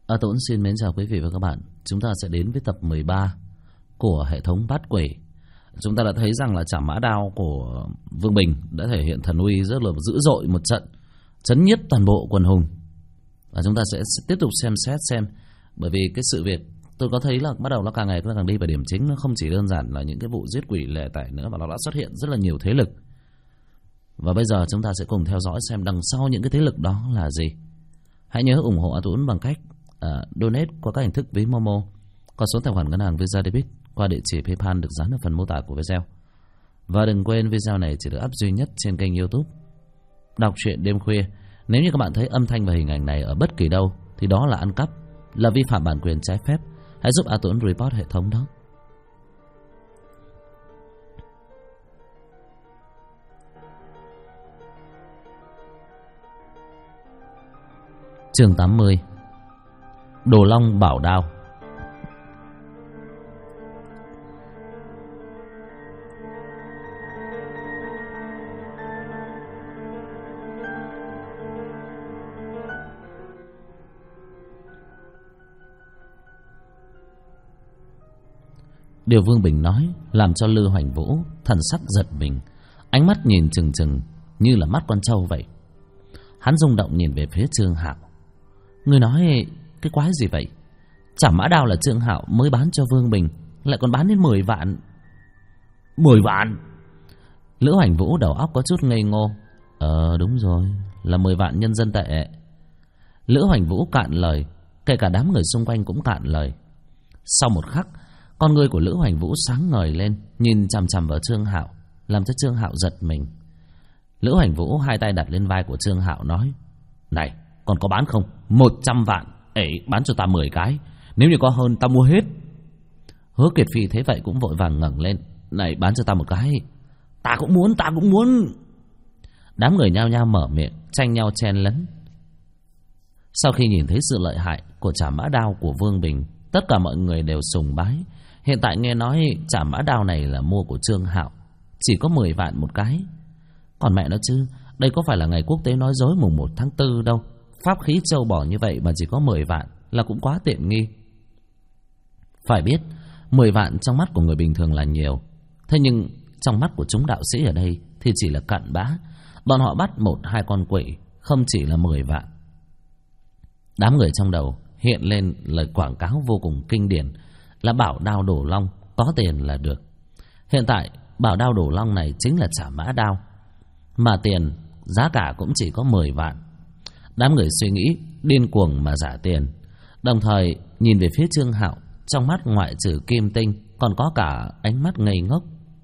Tuấn xin mến chào quý vị và các bạn. Chúng ta sẽ đến với tập 13 của hệ thống bát quỷ. Chúng ta đã thấy rằng là Trảm Mã Đao của Vương Bình đã thể hiện thần uy rất là dữ dội, một trận chấn nhiếp toàn bộ quần hùng. Và chúng ta sẽ tiếp tục xem xét xem, bởi vì cái sự việc tôi có thấy là bắt đầu nó càng ngày nó càng đi vào điểm chính. Nó không chỉ đơn giản là những cái vụ giết quỷ lẻ tẻ nữa, mà nó đã xuất hiện rất là nhiều thế lực. Và bây giờ chúng ta sẽ cùng theo dõi xem đằng sau những cái thế lực đó là gì. Hãy nhớ ủng hộ Tuấn bằng cách donate qua các hình thức ví Momo, qua số tài khoản ngân hàng Visa Debit, qua địa chỉ PayPal được dán ở phần mô tả của video. Và đừng quên video này chỉ được up duy nhất trên kênh YouTube Đọc Truyện Đêm Khuya. Nếu như các bạn thấy âm thanh và hình ảnh này ở bất kỳ đâu thì đó là ăn cắp, là vi phạm bản quyền trái phép. Hãy giúp Tuấn report hệ thống đó. Chương 80. Đồ Long Bảo Đao. Điều Vương Bình nói làm cho Lư Hoành Vũ thần sắc giật mình, ánh mắt nhìn chừng chừng như là mắt con trâu vậy. Hắn rung động nhìn về phía Trương Hạo. Người nói cái quái gì vậy? Trảm Mã Đao là Trương Hạo mới bán cho Vương Bình, lại còn bán đến 10 vạn. 10 vạn? Lữ Hoành Vũ đầu óc có chút ngây ngô. Đúng rồi, là 10 vạn nhân dân tệ. Lữ Hoành Vũ cạn lời, kể cả đám người xung quanh cũng cạn lời. Sau một khắc, con ngươi của Lữ Hoành Vũ sáng ngời lên, nhìn chằm chằm vào Trương Hạo, làm cho Trương Hạo giật mình. Lữ Hoành Vũ hai tay đặt lên vai của Trương Hạo nói: Này, còn có bán không? 100 vạn. Ấy, bán cho ta 10 cái. Nếu như có hơn ta mua hết. Hứa Kiệt Phi thế vậy cũng vội vàng ngẩng lên. Này, bán cho ta một cái. Ta cũng muốn. Đám người nhao nhao mở miệng, tranh nhau chen lấn. Sau khi nhìn thấy sự lợi hại của Trảm Mã Đao của Vương Bình, tất cả mọi người đều sùng bái. Hiện tại nghe nói Trảm Mã Đao này là mua của Trương Hạo, chỉ có 10 vạn một cái. Còn mẹ nó chứ, đây có phải là ngày quốc tế nói dối mùng 1 tháng 4 đâu. Pháp khí trâu bò như vậy mà chỉ có 10 vạn là cũng quá tiện nghi. Phải biết 10 vạn trong mắt của người bình thường là nhiều, thế nhưng trong mắt của chúng đạo sĩ ở đây thì chỉ là cặn bã. Bọn họ bắt 1-2 con quỷ không chỉ là 10 vạn. Đám người trong đầu hiện lên lời quảng cáo vô cùng kinh điển là bảo đao Đồ Long, có tiền là được. Hiện tại bảo đao Đồ Long này chính là Trảm Mã Đao, mà tiền giá cả cũng chỉ có 10 vạn. Đám người suy nghĩ điên cuồng mà giả tiền, đồng thời nhìn về phía Trương Hạo, trong mắt ngoại trừ kim tinh còn có cả ánh mắt ngây ngốc.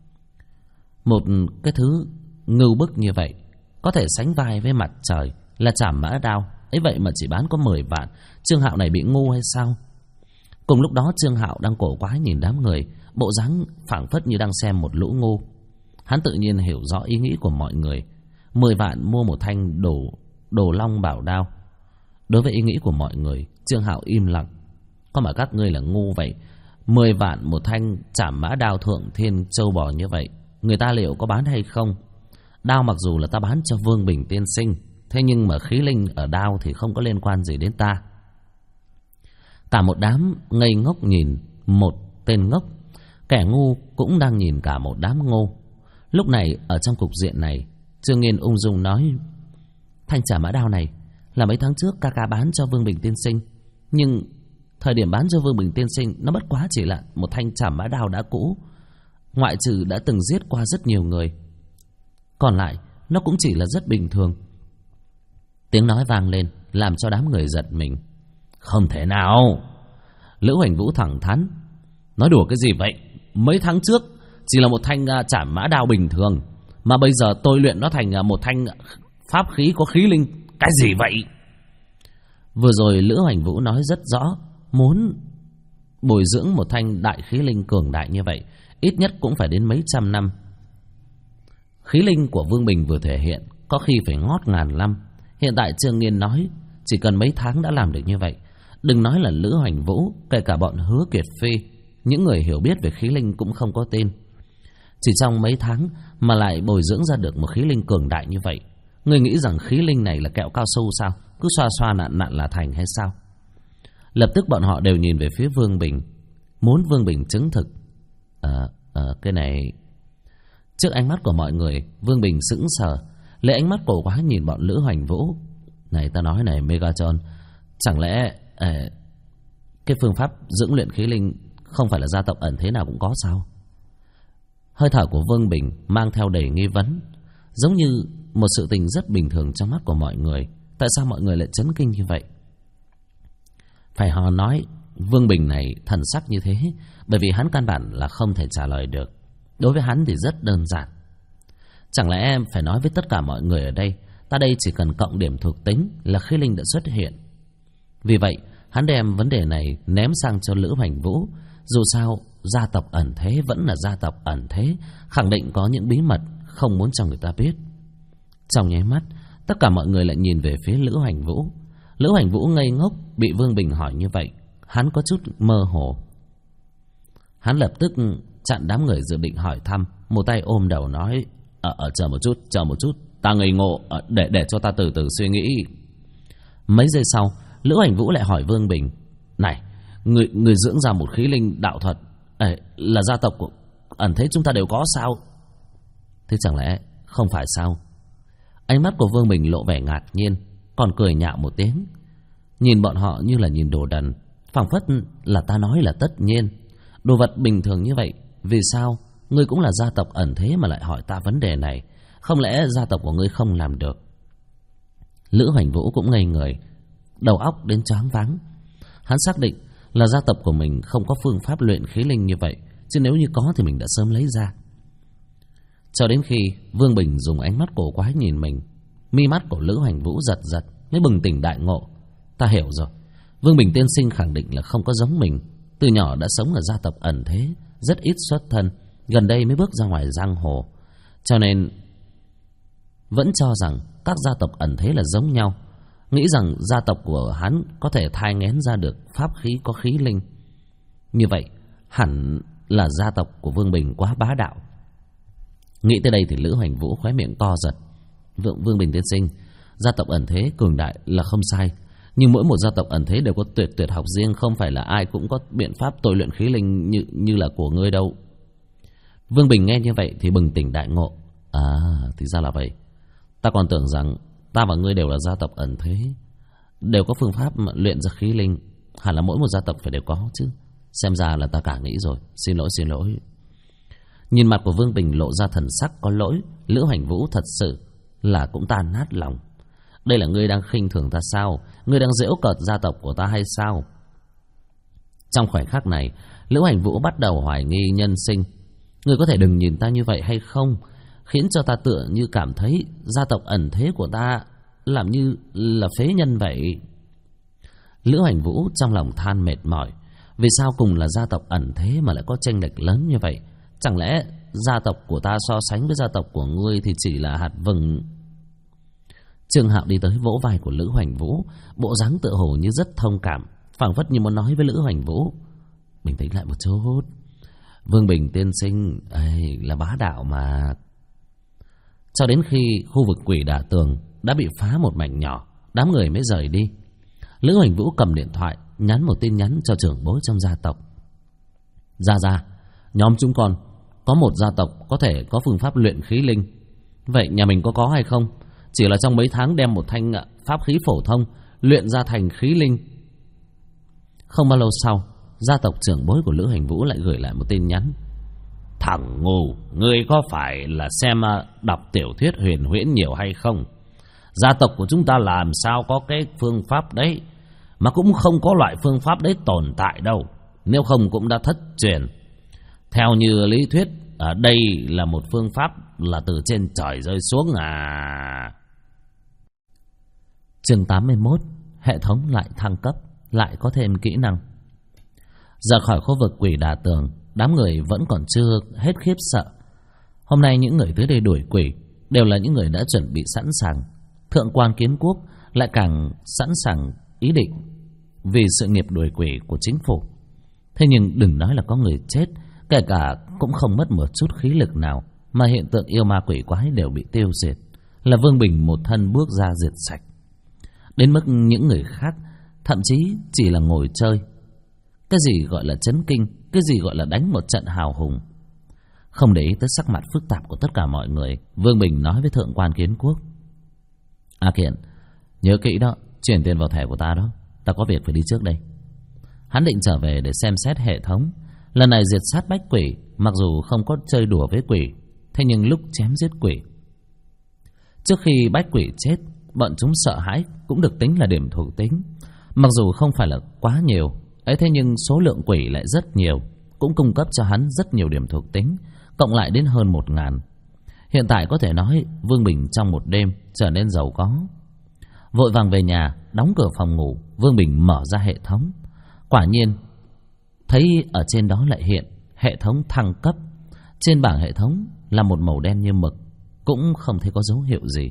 Một cái thứ ngưu bức như vậy có thể sánh vai với mặt trời là Trảm Mã Đao ấy, vậy mà chỉ bán có 10 vạn. Trương Hạo này bị ngu hay sao? Cùng lúc đó Trương Hạo đang cổ quái nhìn đám người, bộ dáng phảng phất như đang xem một lũ ngu. Hắn tự nhiên hiểu rõ ý nghĩ của mọi người. 10 vạn mua một thanh Đồ Long Bảo Đao. Đối với ý nghĩ của mọi người, Trương Hạo im lặng. Có mà các ngươi là ngu vậy? 10 vạn một thanh Trảm Mã Đao thượng thiên châu bò như vậy, người ta liệu có bán hay không? Đao mặc dù là ta bán cho Vương Bình tiên sinh, thế nhưng mà khí linh ở đao thì không có liên quan gì đến ta. Cả một đám ngây ngốc nhìn một tên ngốc, kẻ ngu cũng đang nhìn cả một đám ngu. Lúc này ở trong cục diện này, Trương Nghiên ung dung nói: Thanh Trảm Mã Đao này là mấy tháng trước ca ca bán cho Vương Bình tiên sinh, nhưng thời điểm bán cho Vương Bình tiên sinh nó bất quá chỉ là một thanh Trảm Mã Đao đã cũ, ngoại trừ đã từng giết qua rất nhiều người, còn lại nó cũng chỉ là rất bình thường. Tiếng nói vang lên làm cho đám người giật mình. Không thể nào! Lữ Hoành Vũ thẳng thắn: Nói đùa cái gì vậy? Mấy tháng trước chỉ là một thanh Trảm Mã Đao bình thường, mà bây giờ tôi luyện nó thành một thanh pháp khí có khí linh. Cái gì vậy? Vừa rồi Lữ Hoành Vũ nói rất rõ, muốn bồi dưỡng một thanh đại khí linh cường đại như vậy, ít nhất cũng phải đến mấy trăm năm. Khí linh của Vương Bình vừa thể hiện, có khi phải ngót ngàn năm. Hiện tại Trương Nghiên nói chỉ cần mấy tháng đã làm được như vậy. Đừng nói là Lữ Hoành Vũ, kể cả bọn Hứa Kiệt Phi, những người hiểu biết về khí linh cũng không có tin. Chỉ trong mấy tháng mà lại bồi dưỡng ra được một khí linh cường đại như vậy. Người nghĩ rằng khí linh này là kẹo cao su sao? Cứ xoa xoa nặn nặn là thành hay sao? Lập tức bọn họ đều nhìn về phía Vương Bình, muốn Vương Bình chứng thực. Cái này... Trước ánh mắt của mọi người, Vương Bình sững sờ, lấy ánh mắt cổ quái nhìn bọn Lữ Hoành Vũ. Này, ta nói này Megatron, chẳng lẽ cái phương pháp dưỡng luyện khí linh không phải là gia tộc ẩn thế nào cũng có sao? Hơi thở của Vương Bình mang theo đầy nghi vấn, giống như một sự tình rất bình thường trong mắt của mọi người. Tại sao mọi người lại chấn kinh như vậy? Phải họ nói Vương Bình này thần sắc như thế bởi vì hắn căn bản là không thể trả lời được. Đối với hắn thì rất đơn giản. Chẳng lẽ em phải nói với tất cả mọi người ở đây, ta đây chỉ cần cộng điểm thuộc tính là khí linh đã xuất hiện. Vì vậy hắn đem vấn đề này ném sang cho Lữ Hoành Vũ. Dù sao gia tộc ẩn thế vẫn là gia tộc ẩn thế, khẳng định có những bí mật không muốn cho người ta biết. Trong nháy mắt, tất cả mọi người lại nhìn về phía Lữ Hoành Vũ. Lữ Hoành Vũ ngây ngốc, bị Vương Bình hỏi như vậy, hắn có chút mơ hồ. Hắn lập tức chặn đám người dự định hỏi thăm, một tay ôm đầu nói: chờ một chút, ta ngây ngộ, để cho ta từ từ suy nghĩ. Mấy giây sau, Lữ Hoành Vũ lại hỏi Vương Bình: Này, người dưỡng ra một khí linh đạo thuật, là gia tộc của ẩn thế chúng ta đều có sao? Thế chẳng lẽ không phải sao? Ánh mắt của Vương Bình lộ vẻ ngạc nhiên, còn cười nhạo một tiếng, nhìn bọn họ như là nhìn đồ đần, phảng phất là ta nói là tất nhiên. Đồ vật bình thường như vậy, vì sao ngươi cũng là gia tộc ẩn thế mà lại hỏi ta vấn đề này? Không lẽ gia tộc của ngươi không làm được? Lữ Hoành Vũ cũng ngây người, đầu óc đến choáng váng. Hắn xác định là gia tộc của mình không có phương pháp luyện khí linh như vậy, chứ nếu như có thì mình đã sớm lấy ra. Cho đến khi Vương Bình dùng ánh mắt cổ quái nhìn mình, mi mắt của Lữ Hoành Vũ giật giật, mới bừng tỉnh đại ngộ. Ta hiểu rồi, Vương Bình tiên sinh khẳng định là không có giống mình. Từ nhỏ đã sống ở gia tộc ẩn thế, rất ít xuất thân, gần đây mới bước ra ngoài giang hồ, cho nên vẫn cho rằng các gia tộc ẩn thế là giống nhau, nghĩ rằng gia tộc của hắn có thể thai nghén ra được pháp khí có khí linh. Như vậy hẳn là gia tộc của Vương Bình quá bá đạo. Nghĩ tới đây thì Lữ Hoành Vũ khóe miệng co giật. Vương Bình tiên sinh, gia tộc ẩn thế cường đại là không sai, nhưng mỗi một gia tộc ẩn thế đều có tuyệt học riêng, không phải là ai cũng có biện pháp tôi luyện khí linh như là của ngươi đâu. Vương Bình nghe như vậy thì bừng tỉnh đại ngộ. Thì ra là vậy. Ta còn tưởng rằng ta và ngươi đều là gia tộc ẩn thế, đều có phương pháp luyện ra khí linh. Hẳn là mỗi một gia tộc phải đều có chứ. Xem ra là ta cả nghĩ rồi. Xin lỗi. Nhìn mặt của Vương Bình lộ ra thần sắc có lỗi, Lữ Hoành Vũ thật sự là cũng tan nát lòng. Đây là ngươi đang khinh thường ta sao? Ngươi đang giễu cợt gia tộc của ta hay sao? Trong khoảnh khắc này, Lữ Hoành Vũ bắt đầu hoài nghi nhân sinh. Ngươi có thể đừng nhìn ta như vậy hay không? Khiến cho ta tựa như cảm thấy gia tộc ẩn thế của ta làm như là phế nhân vậy. Lữ Hoành Vũ trong lòng than mệt mỏi. Vì sao cùng là gia tộc ẩn thế mà lại có chênh lệch lớn như vậy? Chẳng lẽ gia tộc của ta so sánh với gia tộc của ngươi thì chỉ là hạt vừng? Trương Hạo đi tới vỗ vai của Lữ Hoành Vũ, bộ dáng tựa hồ như rất thông cảm, phảng phất như muốn nói với Lữ Hoành Vũ: bình tĩnh lại một chút, Vương Bình tiên sinh là bá đạo mà. Cho đến khi khu vực Quỷ Đả Tường đã bị phá một mảnh nhỏ, đám người mới rời đi. Lữ Hoành Vũ cầm điện thoại nhắn một tin nhắn cho trưởng bối trong gia tộc. Ra, nhóm chúng con có một gia tộc có thể có phương pháp luyện khí linh. Vậy nhà mình có hay không? Chỉ là trong mấy tháng đem một thanh pháp khí phổ thông luyện ra thành khí linh. Không bao lâu sau, gia tộc trưởng bối của Lữ Hoành Vũ lại gửi lại một tin nhắn. Thằng ngu, ngươi có phải là xem đọc tiểu thuyết huyền huyễn nhiều hay không? Gia tộc của chúng ta làm sao có cái phương pháp đấy, mà cũng không có loại phương pháp đấy tồn tại đâu. Nếu không cũng đã thất truyền. Theo như lý thuyết, ở đây là một phương pháp là từ trên trời rơi xuống à. Chương 81, hệ thống lại thăng cấp, lại có thêm kỹ năng. Ra khỏi khu vực Quỷ Đả Tường, đám người vẫn còn chưa hết khiếp sợ. Hôm nay những người tới đây đuổi quỷ đều là những người đã chuẩn bị sẵn sàng. Thượng quan Kiến Quốc lại càng sẵn sàng ý định vì sự nghiệp đuổi quỷ của chính phủ. Thế nhưng đừng nói là có người chết, kể cả cũng không mất một chút khí lực nào, mà hiện tượng yêu ma quỷ quái đều bị tiêu diệt, là Vương Bình một thân bước ra diệt sạch. Đến mức những người khác thậm chí chỉ là ngồi chơi. Cái gì gọi là chấn kinh, cái gì gọi là đánh một trận hào hùng. Không để ý tới sắc mặt phức tạp của tất cả mọi người, Vương Bình nói với thượng quan Kiến Quốc: A Kiện, nhớ kỹ đó, chuyển tiền vào thẻ của ta đó, ta có việc phải đi trước đây. Hắn định trở về để xem xét hệ thống. Lần này diệt sát bách quỷ, mặc dù không có chơi đùa với quỷ, thế nhưng lúc chém giết quỷ, trước khi bách quỷ chết, bọn chúng sợ hãi cũng được tính là điểm thuộc tính. Mặc dù không phải là quá nhiều ấy, thế nhưng số lượng quỷ lại rất nhiều, cũng cung cấp cho hắn rất nhiều điểm thuộc tính, cộng lại đến hơn 1000. Hiện tại có thể nói Vương Bình trong một đêm trở nên giàu có. Vội vàng về nhà, đóng cửa phòng ngủ, Vương Bình mở ra hệ thống. Quả nhiên thấy ở trên đó lại hiện hệ thống thăng cấp. Trên bảng hệ thống là một màu đen như mực, cũng không thấy có dấu hiệu gì.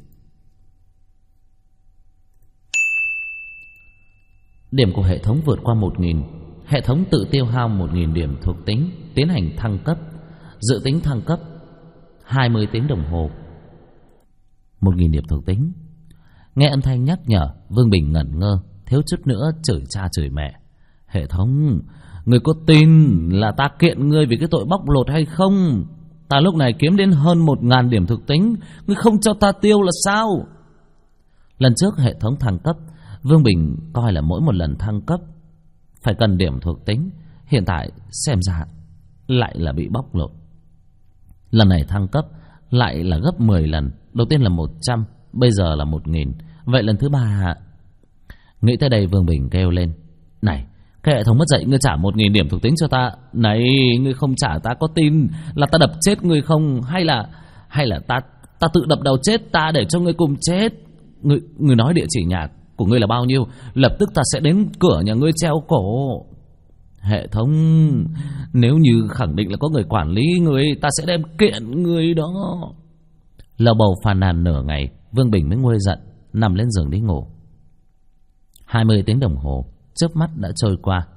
Điểm của hệ thống vượt qua 1000. Hệ thống tự tiêu hao 1000 điểm thuộc tính, tiến hành thăng cấp. Dự tính thăng cấp 20 tiếng đồng hồ. 1000 điểm thuộc tính. Nghe âm thanh nhắc nhở, Vương Bình ngẩn ngơ, thiếu chút nữa chửi cha chửi mẹ. Hệ thống, người có tin là ta kiện ngươi vì cái tội bóc lột hay không? Ta lúc này kiếm đến hơn 1000 điểm thuộc tính, ngươi không cho ta tiêu là sao? Lần trước hệ thống thăng cấp, Vương Bình coi là mỗi một lần thăng cấp phải cần điểm thuộc tính. Hiện tại xem ra lại là bị bóc lột. Lần này thăng cấp lại là gấp 10 lần. Đầu tiên là 100, bây giờ là 1000. Vậy lần thứ 3. Nghĩ tới đây Vương Bình kêu lên: Này, cái hệ thống mất dạy, ngươi trả 1000 điểm thuộc tính cho ta. Này, ngươi không trả ta có tin là ta đập chết ngươi không? Hay là ta tự đập đầu chết ta để cho ngươi cùng chết? Ngươi nói địa chỉ nhà của ngươi là bao nhiêu, lập tức ta sẽ đến cửa nhà ngươi treo cổ. Hệ thống, nếu như khẳng định là có người quản lý ngươi, ta sẽ đem kiện ngươi đó. Lầu bầu phàn nàn nửa ngày, Vương Bình mới nguôi giận, nằm lên giường đi ngủ. 20 tiếng đồng hồ chớp mắt đã trôi qua.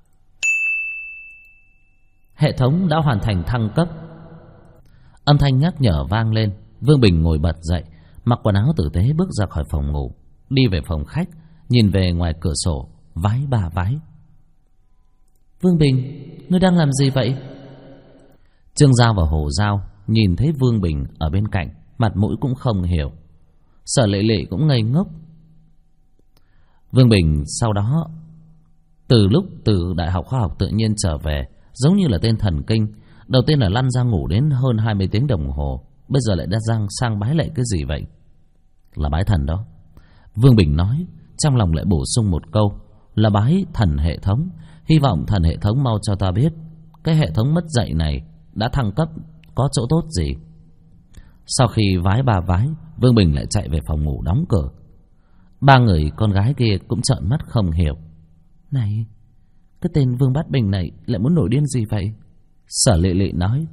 Hệ thống đã hoàn thành thăng cấp. Âm thanh nhắc nhở vang lên. Vương Bình ngồi bật dậy, mặc quần áo tử tế bước ra khỏi phòng ngủ, đi về phòng khách, nhìn về ngoài cửa sổ, vái ba vái. Vương Bình, ngươi đang làm gì vậy? Trương Giao và Hồ Giao nhìn thấy Vương Bình ở bên cạnh, mặt mũi cũng không hiểu. Sở Lệ Lệ cũng ngây ngốc. Vương Bình sau đó, từ lúc từ Đại học Khoa học Tự nhiên trở về, giống như là tên thần kinh. Đầu tiên là lăn ra ngủ đến hơn 20 tiếng đồng hồ, bây giờ lại đã sang bái lệ cái gì vậy? Là bái thần đó. Vương Bình nói, trong lòng lại bổ sung một câu, là bái thần hệ thống. Hy vọng thần hệ thống mau cho ta biết cái hệ thống mất dạy này đã thăng cấp có chỗ tốt gì. Sau khi vái ba vái, Vương Bình lại chạy về phòng ngủ đóng cửa. Ba người con gái kia cũng trợn mắt không hiểu. Này, cái tên Vương Bát Bình này lại muốn nổi điên gì vậy? Sở Lệ Lệ nói,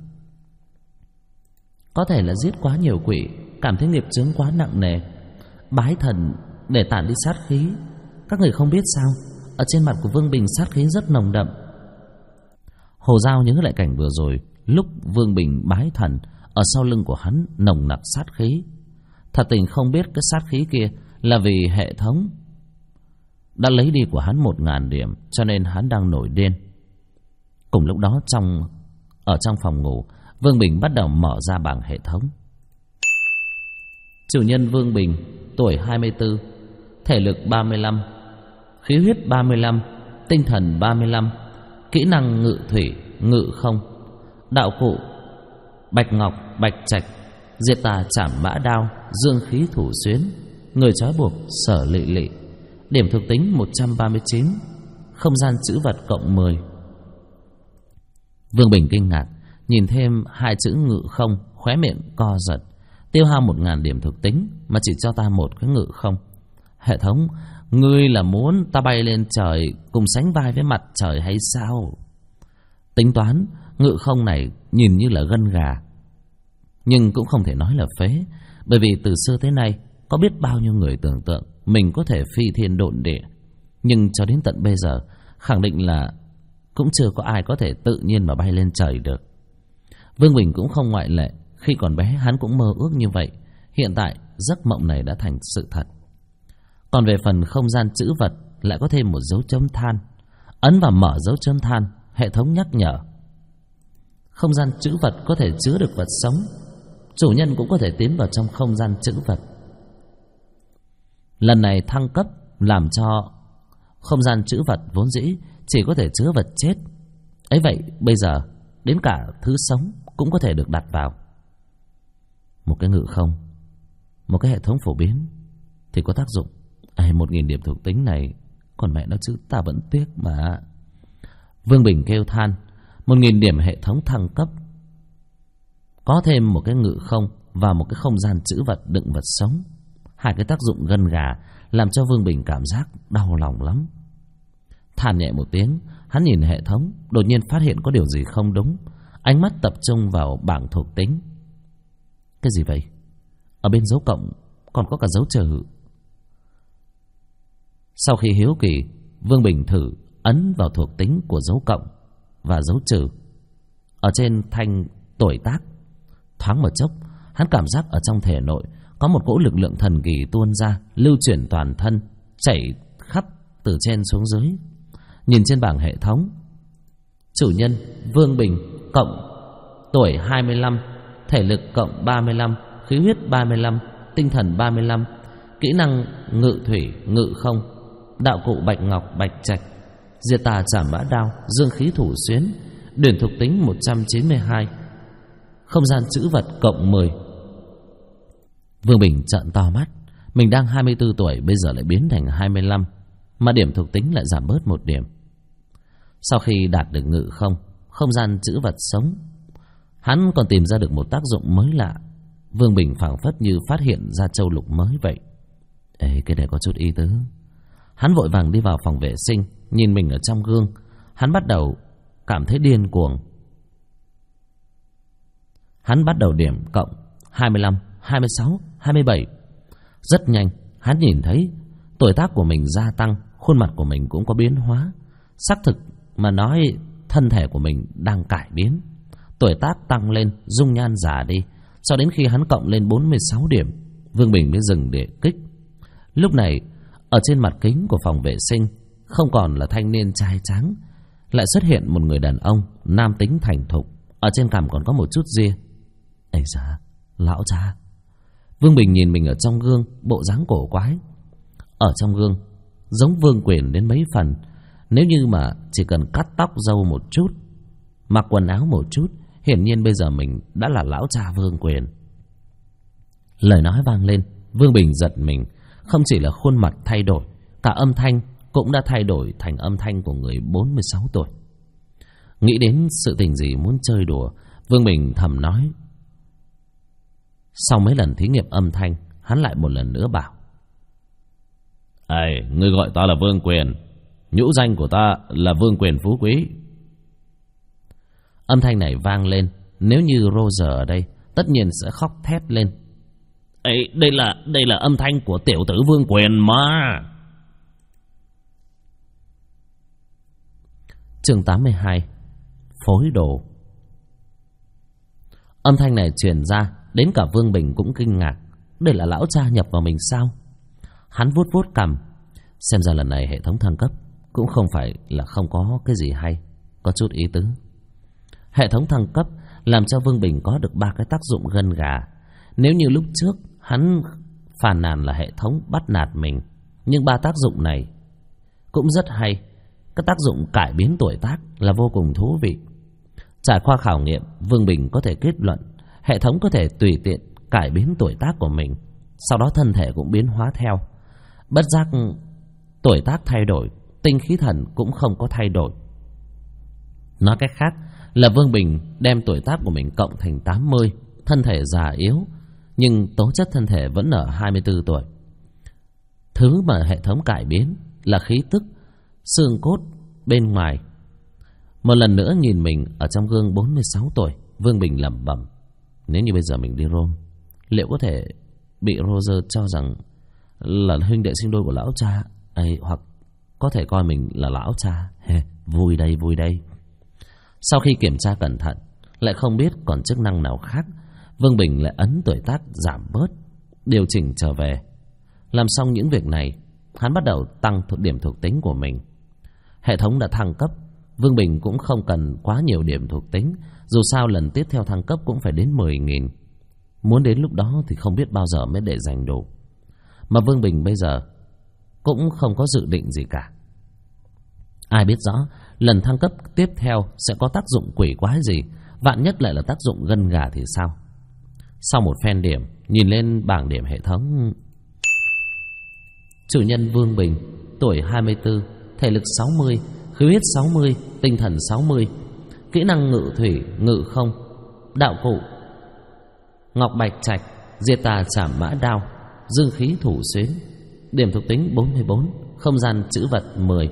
có thể là giết quá nhiều quỷ, cảm thấy nghiệp chướng quá nặng nề, bái thần để tản đi sát khí. Các người không biết sao, ở trên mặt của Vương Bình sát khí rất nồng đậm. Hồ Giao nhớ lại cảnh vừa rồi, lúc Vương Bình bái thần, ở sau lưng của hắn nồng nặc sát khí. Thật tình không biết cái sát khí kia là vì hệ thống đã lấy đi của hắn 1000 điểm, cho nên hắn đang nổi điên. Cùng lúc đó ở trong phòng ngủ, Vương Bình bắt đầu mở ra bảng hệ thống. Chủ nhân Vương Bình, tuổi 24, thể lực 35, khí huyết 35, tinh thần 35, kỹ năng ngự thủy, ngự không, đạo cụ bạch ngọc, bạch trạch, diệt tà trảm mã đao, dương khí thủ xuyến, người trói buộc Sở Lệ Lệ. Điểm thuộc tính 139, không gian chữ vật cộng 10. Vương Bình kinh ngạc, nhìn thêm 2 chữ ngự không, khóe miệng co giật. Tiêu hao 1000 điểm thuộc tính mà chỉ cho ta một cái ngự không. Hệ thống, ngươi là muốn ta bay lên trời cùng sánh vai với mặt trời hay sao? Tính toán, ngự không này nhìn như là gân gà, nhưng cũng không thể nói là phế. Bởi vì từ xưa tới nay, có biết bao nhiêu người tưởng tượng mình có thể phi thiên độn địa, nhưng cho đến tận bây giờ khẳng định là cũng chưa có ai có thể tự nhiên mà bay lên trời được. Vương Bình cũng không ngoại lệ. Khi còn bé hắn cũng mơ ước như vậy. Hiện tại giấc mộng này đã thành sự thật. Còn về phần không gian chữ vật, lại có thêm một dấu chấm than. Ấn vào mở dấu chấm than, hệ thống nhắc nhở. Không gian trữ vật có thể chứa được vật sống. Chủ nhân cũng có thể tiến vào trong không gian trữ vật. Lần này thăng cấp làm cho không gian trữ vật vốn dĩ chỉ có thể chứa vật chết. Ấy vậy bây giờ đến cả thứ sống cũng có thể được đặt vào. Một cái ngự không, một cái hệ thống phổ biến thì có tác dụng. 1.000 điểm thuộc tính này, còn mẹ nó chứ ta vẫn tiếc mà. Vương Bình kêu than. 1.000 điểm hệ thống thăng cấp, có thêm một cái ngự không và một cái không gian trữ vật đựng vật sống. Hai cái tác dụng gân gà làm cho Vương Bình cảm giác đau lòng lắm. Than nhẹ một tiếng, hắn nhìn hệ thống, đột nhiên phát hiện có điều gì không đúng. Ánh mắt tập trung vào bảng thuộc tính. Cái gì vậy? Ở bên dấu cộng còn có cả dấu trừ. Sau khi hiếu kỳ, Vương Bình thử ấn vào thuộc tính của dấu cộng và dấu trừ ở trên thanh tuổi tác. Thoáng một chốc, hắn cảm giác ở trong thể nội có một cỗ lực lượng thần kỳ tuôn ra, lưu chuyển toàn thân, chảy khắp từ trên xuống dưới. Nhìn trên bảng hệ thống, chủ nhân Vương Bình cộng tuổi 25, thể lực cộng 35, khí huyết 35, tinh thần 35, kỹ năng ngự thủy, ngự không, đạo cụ bạch ngọc, bạch trạch, diệt tà trảm mã đao, dương khí thủ xuyến, điển thuộc tính 192, không gian trữ vật cộng 10. Vương Bình trợn to mắt. Mình đang 24 tuổi, bây giờ lại biến thành 25, mà điểm thuộc tính lại giảm bớt 1 điểm. Sau khi đạt được ngự không, không gian trữ vật sống, hắn còn tìm ra được một tác dụng mới lạ. Vương Bình phảng phất như phát hiện ra châu lục mới vậy. Cái này có chút ý tứ. Hắn vội vàng đi vào phòng vệ sinh, nhìn mình ở trong gương. Hắn bắt đầu cảm thấy điên cuồng. Hắn bắt đầu điểm cộng 25, 26, 27. Rất nhanh, hắn nhìn thấy tuổi tác của mình gia tăng, khuôn mặt của mình cũng có biến hóa. Xác thực mà nói, thân thể của mình đang cải biến. Tuổi tác tăng lên, dung nhan già đi. Cho đến khi hắn cộng lên 46 điểm, Vương Bình mới dừng để kích. Lúc này, ở trên mặt kính của phòng vệ sinh không còn là thanh niên trai tráng, lại xuất hiện một người đàn ông nam tính thành thục. Ở trên cằm còn có một chút ria. Ây da, lão cha. Vương Bình nhìn mình ở trong gương, bộ dáng cổ quái. Ở trong gương giống Vương Quyền đến mấy phần. Nếu như mà chỉ cần cắt tóc râu một chút, mặc quần áo một chút, hiển nhiên bây giờ mình đã là lão cha Vương Quyền. Lời nói vang lên, Vương Bình giật mình. Không chỉ là khuôn mặt thay đổi, cả âm thanh cũng đã thay đổi thành âm thanh của người 46 tuổi. Nghĩ đến sự tình gì muốn chơi đùa, Vương Bình thầm nói. Sau mấy lần thí nghiệm âm thanh, hắn lại một lần nữa bảo. Ngươi gọi ta là Vương Quyền, nhũ danh của ta là Vương Quyền Phú Quý. Âm thanh này vang lên, nếu như Roger ở đây tất nhiên sẽ khóc thét lên. Đây là âm thanh của tiểu tử Vương Quyền mà. Chương 82, phối đồ. Âm thanh này truyền ra, đến cả Vương Bình cũng kinh ngạc. Đây là lão cha nhập vào mình sao? Hắn vuốt vuốt cằm. Xem ra lần này hệ thống thăng cấp cũng không phải là không có cái gì hay, có chút ý tứ. Hệ thống thăng cấp làm cho Vương Bình có được 3 cái tác dụng gân gà. Nếu như lúc trước hắn phàn nàn là hệ thống bắt nạt mình, nhưng 3 tác dụng này cũng rất hay. Các tác dụng cải biến tuổi tác là vô cùng thú vị. Trải qua khảo nghiệm, Vương Bình có thể kết luận hệ thống có thể tùy tiện cải biến tuổi tác của mình, sau đó thân thể cũng biến hóa theo. Bất giác tuổi tác thay đổi, tinh khí thần cũng không có thay đổi. Nói cách khác là Vương Bình đem tuổi tác của mình cộng thành 80, thân thể già yếu, nhưng tố chất thân thể vẫn ở 24 tuổi. Thứ mà hệ thống cải biến là khí tức, xương cốt bên ngoài. Một lần nữa nhìn mình ở trong gương 46 tuổi, Vương Bình lẩm bẩm. Nếu như bây giờ mình đi Rome, liệu có thể bị Roger cho rằng là huynh đệ sinh đôi của lão cha ấy, hoặc có thể coi mình là lão cha. Vui đây, vui đây. Sau khi kiểm tra cẩn thận, lại không biết còn chức năng nào khác, Vương Bình lại ấn tuổi tác giảm bớt, điều chỉnh trở về. Làm xong những việc này, hắn bắt đầu tăng điểm thuộc tính của mình. Hệ thống đã thăng cấp, Vương Bình cũng không cần quá nhiều điểm thuộc tính. Dù sao lần tiếp theo thăng cấp cũng phải đến 10.000. Muốn đến lúc đó thì không biết bao giờ mới để dành đủ. Mà Vương Bình bây giờ cũng không có dự định gì cả. Ai biết rõ lần thăng cấp tiếp theo sẽ có tác dụng quỷ quái gì, vạn nhất lại là tác dụng gân gà thì sao. Sau một phen điểm, nhìn lên bảng điểm hệ thống. Chủ nhân Vương Bình, tuổi 24, thể lực 60, khí huyết 60, tinh thần 60, kỹ năng ngự thủy, ngự không, đạo cụ ngọc bạch trạch, diệt tà trảm mã đao, dương khí thủ xuyến, điểm thuộc tính 44, không gian trữ vật 10.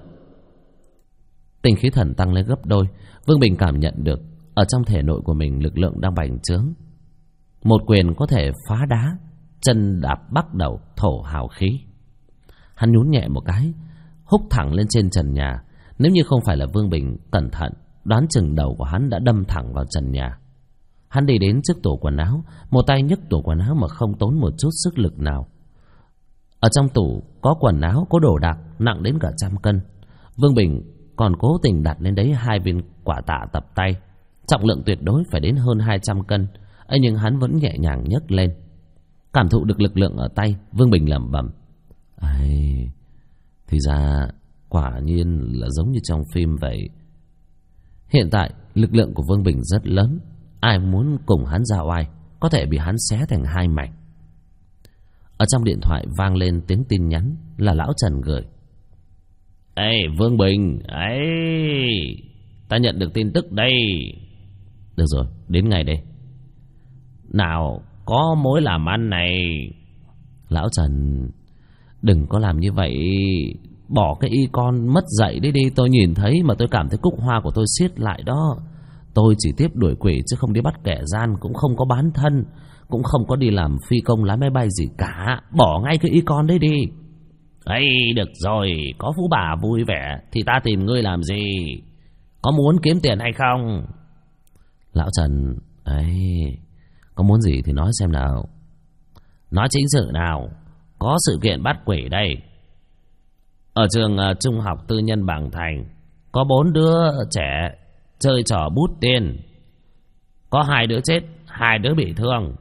Tinh khí thần tăng lên gấp đôi. Vương Bình cảm nhận được ở trong thể nội của mình lực lượng đang bành trướng. Một quyền có thể phá đá, chân đạp bắc đầu, thổ hào khí. Hắn nhún nhẹ một cái, húc thẳng lên trên trần nhà. Nếu như không phải là Vương Bình cẩn thận, đoán chừng đầu của hắn đã đâm thẳng vào trần nhà. Hắn đi đến trước tủ quần áo, một tay nhấc tủ quần áo mà không tốn một chút sức lực nào. Ở trong tủ có quần áo, có đồ đạc nặng đến cả 100 cân. Vương Bình còn cố tình đặt lên đấy 2 viên quả tạ tập tay, trọng lượng tuyệt đối phải đến hơn 200 cân. ấy nhưng hắn vẫn nhẹ nhàng nhấc lên. Cảm thụ được lực lượng ở tay, Vương Bình lẩm bẩm: "Ai, thì ra quả nhiên là giống như trong phim vậy." Hiện tại lực lượng của Vương Bình rất lớn, ai muốn cùng hắn ra oai có thể bị hắn xé thành 2 mảnh. Ở trong điện thoại vang lên tiếng tin nhắn, là lão Trần gửi: "Ê Vương Bình, ấy, ta nhận được tin tức đây." "Được rồi, đến ngay đây." "Nào, có mối làm ăn này." "Lão Trần, đừng có làm như vậy. Bỏ cái y con mất dạy đấy đi. Tôi nhìn thấy mà tôi cảm thấy cúc hoa của tôi siết lại đó. Tôi chỉ tiếp đuổi quỷ chứ không đi bắt kẻ gian, cũng không có bán thân, cũng không có đi làm phi công lái máy bay gì cả. Bỏ ngay cái y con đấy đi." "Ấy, được rồi, có phú bà vui vẻ thì ta tìm ngươi làm gì? Có muốn kiếm tiền hay không?" "Lão Trần, ấy, có muốn gì thì nói xem nào." "Nói chính sự nào, có sự kiện bắt quỷ đây. Ở trường trung học tư nhân Bảng Thành, có 4 đứa trẻ chơi trò bút tiền. Có 2 đứa chết, 2 đứa bị thương."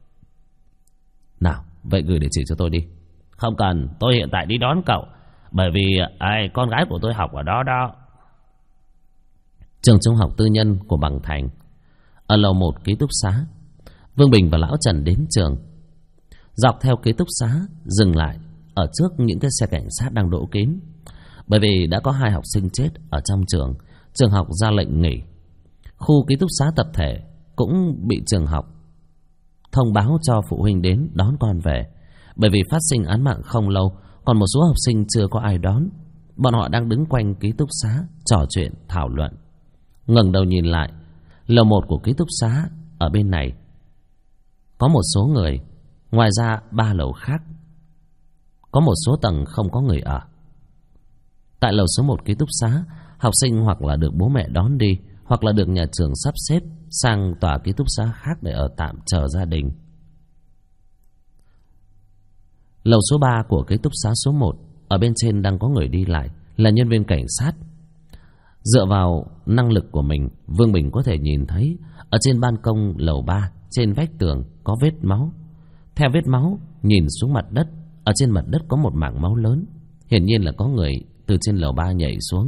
"Nào, vậy gửi địa chỉ cho tôi đi." "Không cần, tôi hiện tại đi đón cậu. Bởi vì con gái của tôi học ở đó đó." Trường trung học tư nhân của Bằng Thành, ở lầu 1 ký túc xá. Vương Bình và lão Trần đến trường. Dọc theo ký túc xá, dừng lại ở trước những cái xe cảnh sát đang đỗ kín. Bởi vì đã có 2 học sinh chết ở trong trường, trường học ra lệnh nghỉ. Khu ký túc xá tập thể cũng bị trường học thông báo cho phụ huynh đến đón con về. Bởi vì phát sinh án mạng không lâu, còn một số học sinh chưa có ai đón. Bọn họ đang đứng quanh ký túc xá trò chuyện thảo luận. Ngẩng đầu nhìn lại, lầu 1 của ký túc xá ở bên này có một số người. Ngoài ra 3 lầu khác có một số tầng không có người ở. Tại lầu số 1 ký túc xá, học sinh hoặc là được bố mẹ đón đi, hoặc là được nhà trường sắp xếp sang tòa ký túc xá khác để ở tạm chờ gia đình. Lầu số 3 của ký túc xá số 1, ở bên trên đang có người đi lại, là nhân viên cảnh sát. Dựa vào năng lực của mình, Vương Bình có thể nhìn thấy ở trên ban công lầu 3, trên vách tường có vết máu. Theo vết máu nhìn xuống mặt đất, ở trên mặt đất có một mảng máu lớn. Hiển nhiên là có người từ trên lầu 3 nhảy xuống.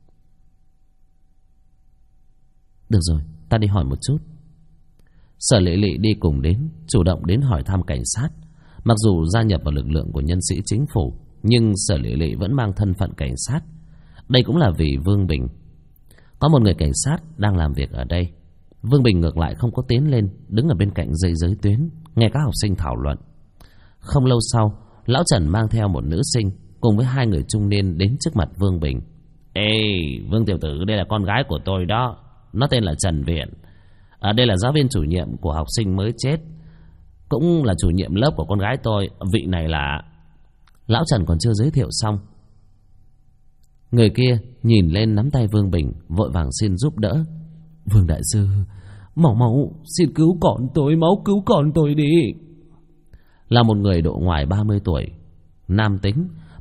"Được rồi, ta đi hỏi một chút." Sở Lệ Lệ đi cùng đến, chủ động đến hỏi thăm cảnh sát. Mặc dù gia nhập vào lực lượng của nhân sĩ chính phủ, nhưng Sở Lệ Lệ vẫn mang thân phận cảnh sát. Đây cũng là vì Vương Bình. Có một người cảnh sát đang làm việc ở đây. Vương Bình ngược lại không có tiến lên, đứng ở bên cạnh dây giới tuyến, nghe các học sinh thảo luận. Không lâu sau, lão Trần mang theo một nữ sinh cùng với 2 người trung niên đến trước mặt Vương Bình. "Ê, Vương tiểu tử, đây là con gái của tôi đó. Nó tên là Trần Viện. Đây là giáo viên chủ nhiệm của học sinh mới chết, cũng là chủ nhiệm lớp của con gái tôi. Vị này là..." Lão Trần còn chưa giới thiệu xong, người kia nhìn lên nắm tay Vương Bình, vội vàng xin giúp đỡ. "Vương đại sư, mau xin cứu con tôi, máu cứu con tôi đi." Là một người độ ngoài 30 tuổi, nam tính,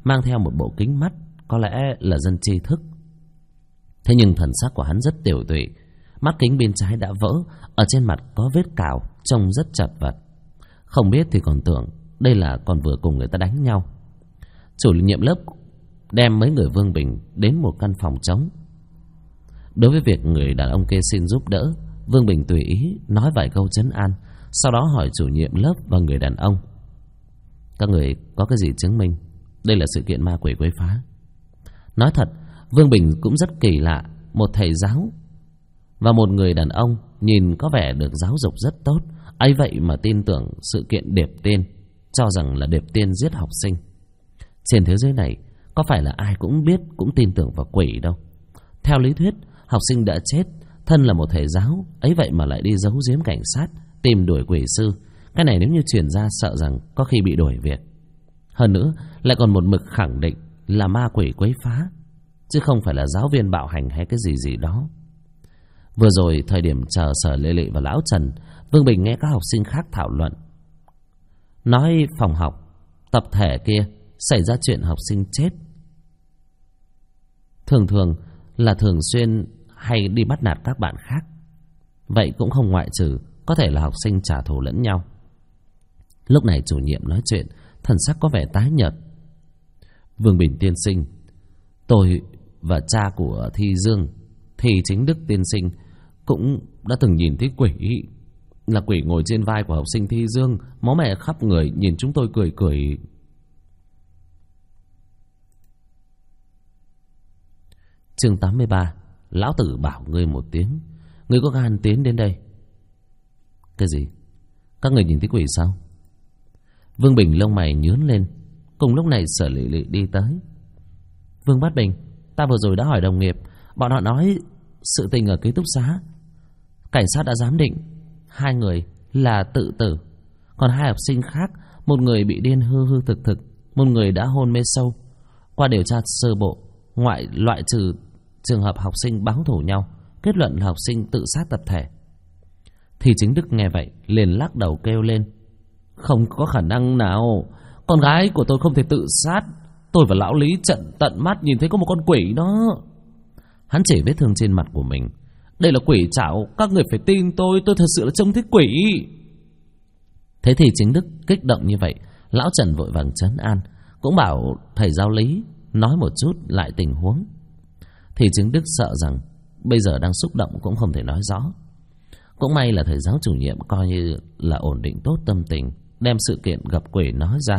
mang theo một bộ kính mắt, có lẽ là dân tri thức. Thế nhưng thần sắc của hắn rất tiểu tụy, mắt kính bên trái đã vỡ, ở trên mặt có vết cào, trông rất chật vật. Không biết thì còn tưởng đây là còn vừa cùng người ta đánh nhau. Chủ nhiệm lớp đem mấy người Vương Bình đến một căn phòng trống. Đối với việc người đàn ông kia xin giúp đỡ, Vương Bình tùy ý nói vài câu trấn an, sau đó hỏi chủ nhiệm lớp và người đàn ông: các người có cái gì chứng minh đây là sự kiện ma quỷ quấy phá? Nói thật, Vương Bình cũng rất kỳ lạ, một thầy giáo và một người đàn ông nhìn có vẻ được giáo dục rất tốt, ấy vậy mà tin tưởng sự kiện Điệp Tiên, cho rằng là Điệp Tiên giết học sinh. Trên thế giới này có phải là ai cũng biết, cũng tin tưởng vào quỷ đâu. Theo lý thuyết, học sinh đã chết, thân là một thầy giáo, ấy vậy mà lại đi giấu giếm cảnh sát, tìm đuổi quỷ sư. Cái này nếu như truyền ra sợ rằng có khi bị đuổi việc. Hơn nữa, lại còn một mực khẳng định là ma quỷ quấy phá, chứ không phải là giáo viên bạo hành hay cái gì gì đó. Vừa rồi, thời điểm chờ Sở Lệ Lệ và Lão Trần, Vương Bình nghe các học sinh khác thảo luận, nói phòng học tập thể kia xảy ra chuyện học sinh chết. Thường là thường xuyên hay đi bắt nạt các bạn khác. Vậy cũng không ngoại trừ có thể là học sinh trả thù lẫn nhau. Lúc này chủ nhiệm nói chuyện, thần sắc có vẻ tái nhợt. Vương Bình tiên sinh, tôi và cha của Thi Dương, Thi Chính Đức tiên sinh, cũng đã từng nhìn thấy quỷ. Là quỷ ngồi trên vai của học sinh Thi Dương, máu me khắp người, nhìn chúng tôi cười cười. Chương 83. Lão tử bảo ngươi một tiếng, ngươi có gan tiến đến đây. Cái gì? Các người nhìn thấy quỷ sao? Vương Bình lông mày nhướng lên. Cùng lúc này Sở Lệ Lệ đi tới. Vương Bát Bình, ta vừa rồi đã hỏi đồng nghiệp, bọn họ nói sự tình ở ký túc xá, cảnh sát đã giám định 2 người là tự tử, còn 2 học sinh khác, một người bị điên hư thực, một người đã hôn mê sâu. Qua điều tra sơ bộ, loại trừ trường hợp học sinh báo thù nhau, kết luận là học sinh tự sát tập thể. Thì Chính Đức nghe vậy liền lắc đầu kêu lên: không có khả năng nào, con gái của tôi không thể tự sát. Tôi và lão Lý tận mắt nhìn thấy có một con quỷ đó. Hắn chỉ vết thương trên mặt của mình. Đây là quỷ trảo, các người phải tin tôi thật sự là trông thấy quỷ. Thế thì Chính Đức kích động như vậy, Lão Trần vội vàng trấn an, cũng bảo thầy giáo Lý nói một chút lại tình huống. Thì Chính Đức sợ rằng bây giờ đang xúc động cũng không thể nói rõ. Cũng may là thầy giáo chủ nhiệm coi như là ổn định tốt tâm tình, đem sự kiện gặp quỷ nói ra.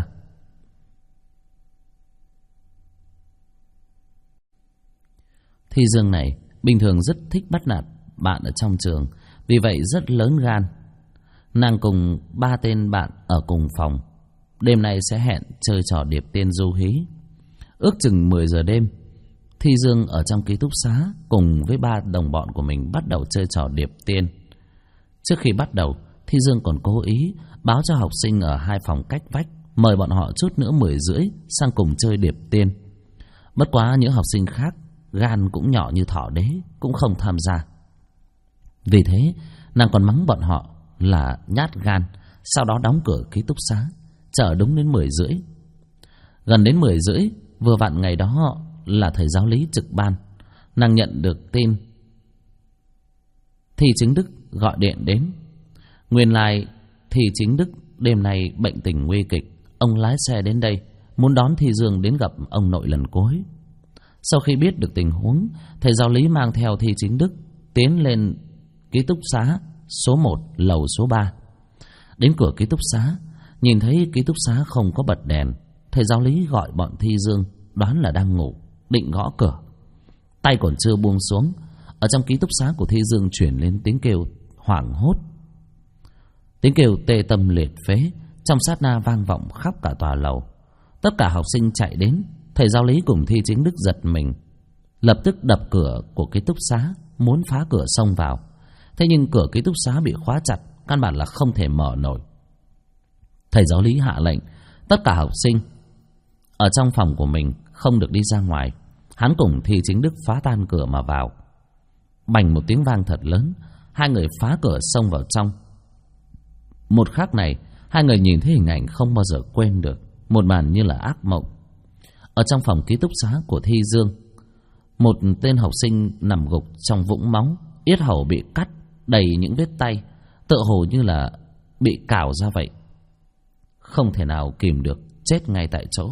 Thi Dương này bình thường rất thích bắt nạt bạn ở trong trường, vì vậy rất lớn gan. Nàng cùng 3 tên bạn ở cùng phòng, đêm nay sẽ hẹn chơi trò Điệp Tiên du hí. Ước chừng 10 giờ đêm, Thi Dương ở trong ký túc xá cùng với 3 đồng bọn của mình bắt đầu chơi trò Điệp Tiên. Trước khi bắt đầu, Thi Dương còn cố ý báo cho học sinh ở 2 phòng cách vách, mời bọn họ chút nữa 10 rưỡi sang cùng chơi Điệp Tiên. Bất quá những học sinh khác gan cũng nhỏ như thỏ đế, cũng không tham gia. Vì thế nàng còn mắng bọn họ là nhát gan, sau đó đóng cửa ký túc xá, chờ đúng đến 10 rưỡi. Gần đến 10 rưỡi, vừa vặn ngày đó là thầy giáo Lý trực ban, nàng nhận được tin Thì Chính Đức gọi điện đến. Nguyên lai Thì Chính Đức đêm nay bệnh tình nguy kịch, ông lái xe đến đây muốn đón Thi Dương đến gặp ông nội lần cuối. Sau khi biết được tình huống, thầy giáo Lý mang theo Thi Chính Đức tiến lên ký túc xá số 1 lầu số 3. Đến cửa ký túc xá, nhìn thấy ký túc xá không có bật đèn, thầy giáo Lý gọi bọn Thi Dương, đoán là đang ngủ, định gõ cửa. Tay còn chưa buông xuống, ở trong ký túc xá của Thi Dương chuyển lên tiếng kêu hoảng hốt. Tiếng kêu tê tâm liệt phế trong sát na vang vọng khắp cả tòa lầu. Tất cả học sinh chạy đến. Thầy giáo Lý cùng Thi Chính Đức giật mình, lập tức đập cửa của ký túc xá, muốn phá cửa xông vào. Thế nhưng cửa ký túc xá bị khóa chặt, căn bản là không thể mở nổi. Thầy giáo Lý hạ lệnh tất cả học sinh ở trong phòng của mình không được đi ra ngoài. Hắn cùng Thi Chính Đức phá tan cửa mà vào. Bành một tiếng vang thật lớn, 2 người phá cửa xông vào trong. Một khắc này, 2 người nhìn thấy hình ảnh không bao giờ quên được, một màn như là ác mộng. Ở trong phòng ký túc xá của Thi Dương, một tên học sinh nằm gục trong vũng máu, yết hầu bị cắt đầy những vết tay, tựa hồ như là bị cào ra vậy. Không thể nào kìm được, chết ngay tại chỗ.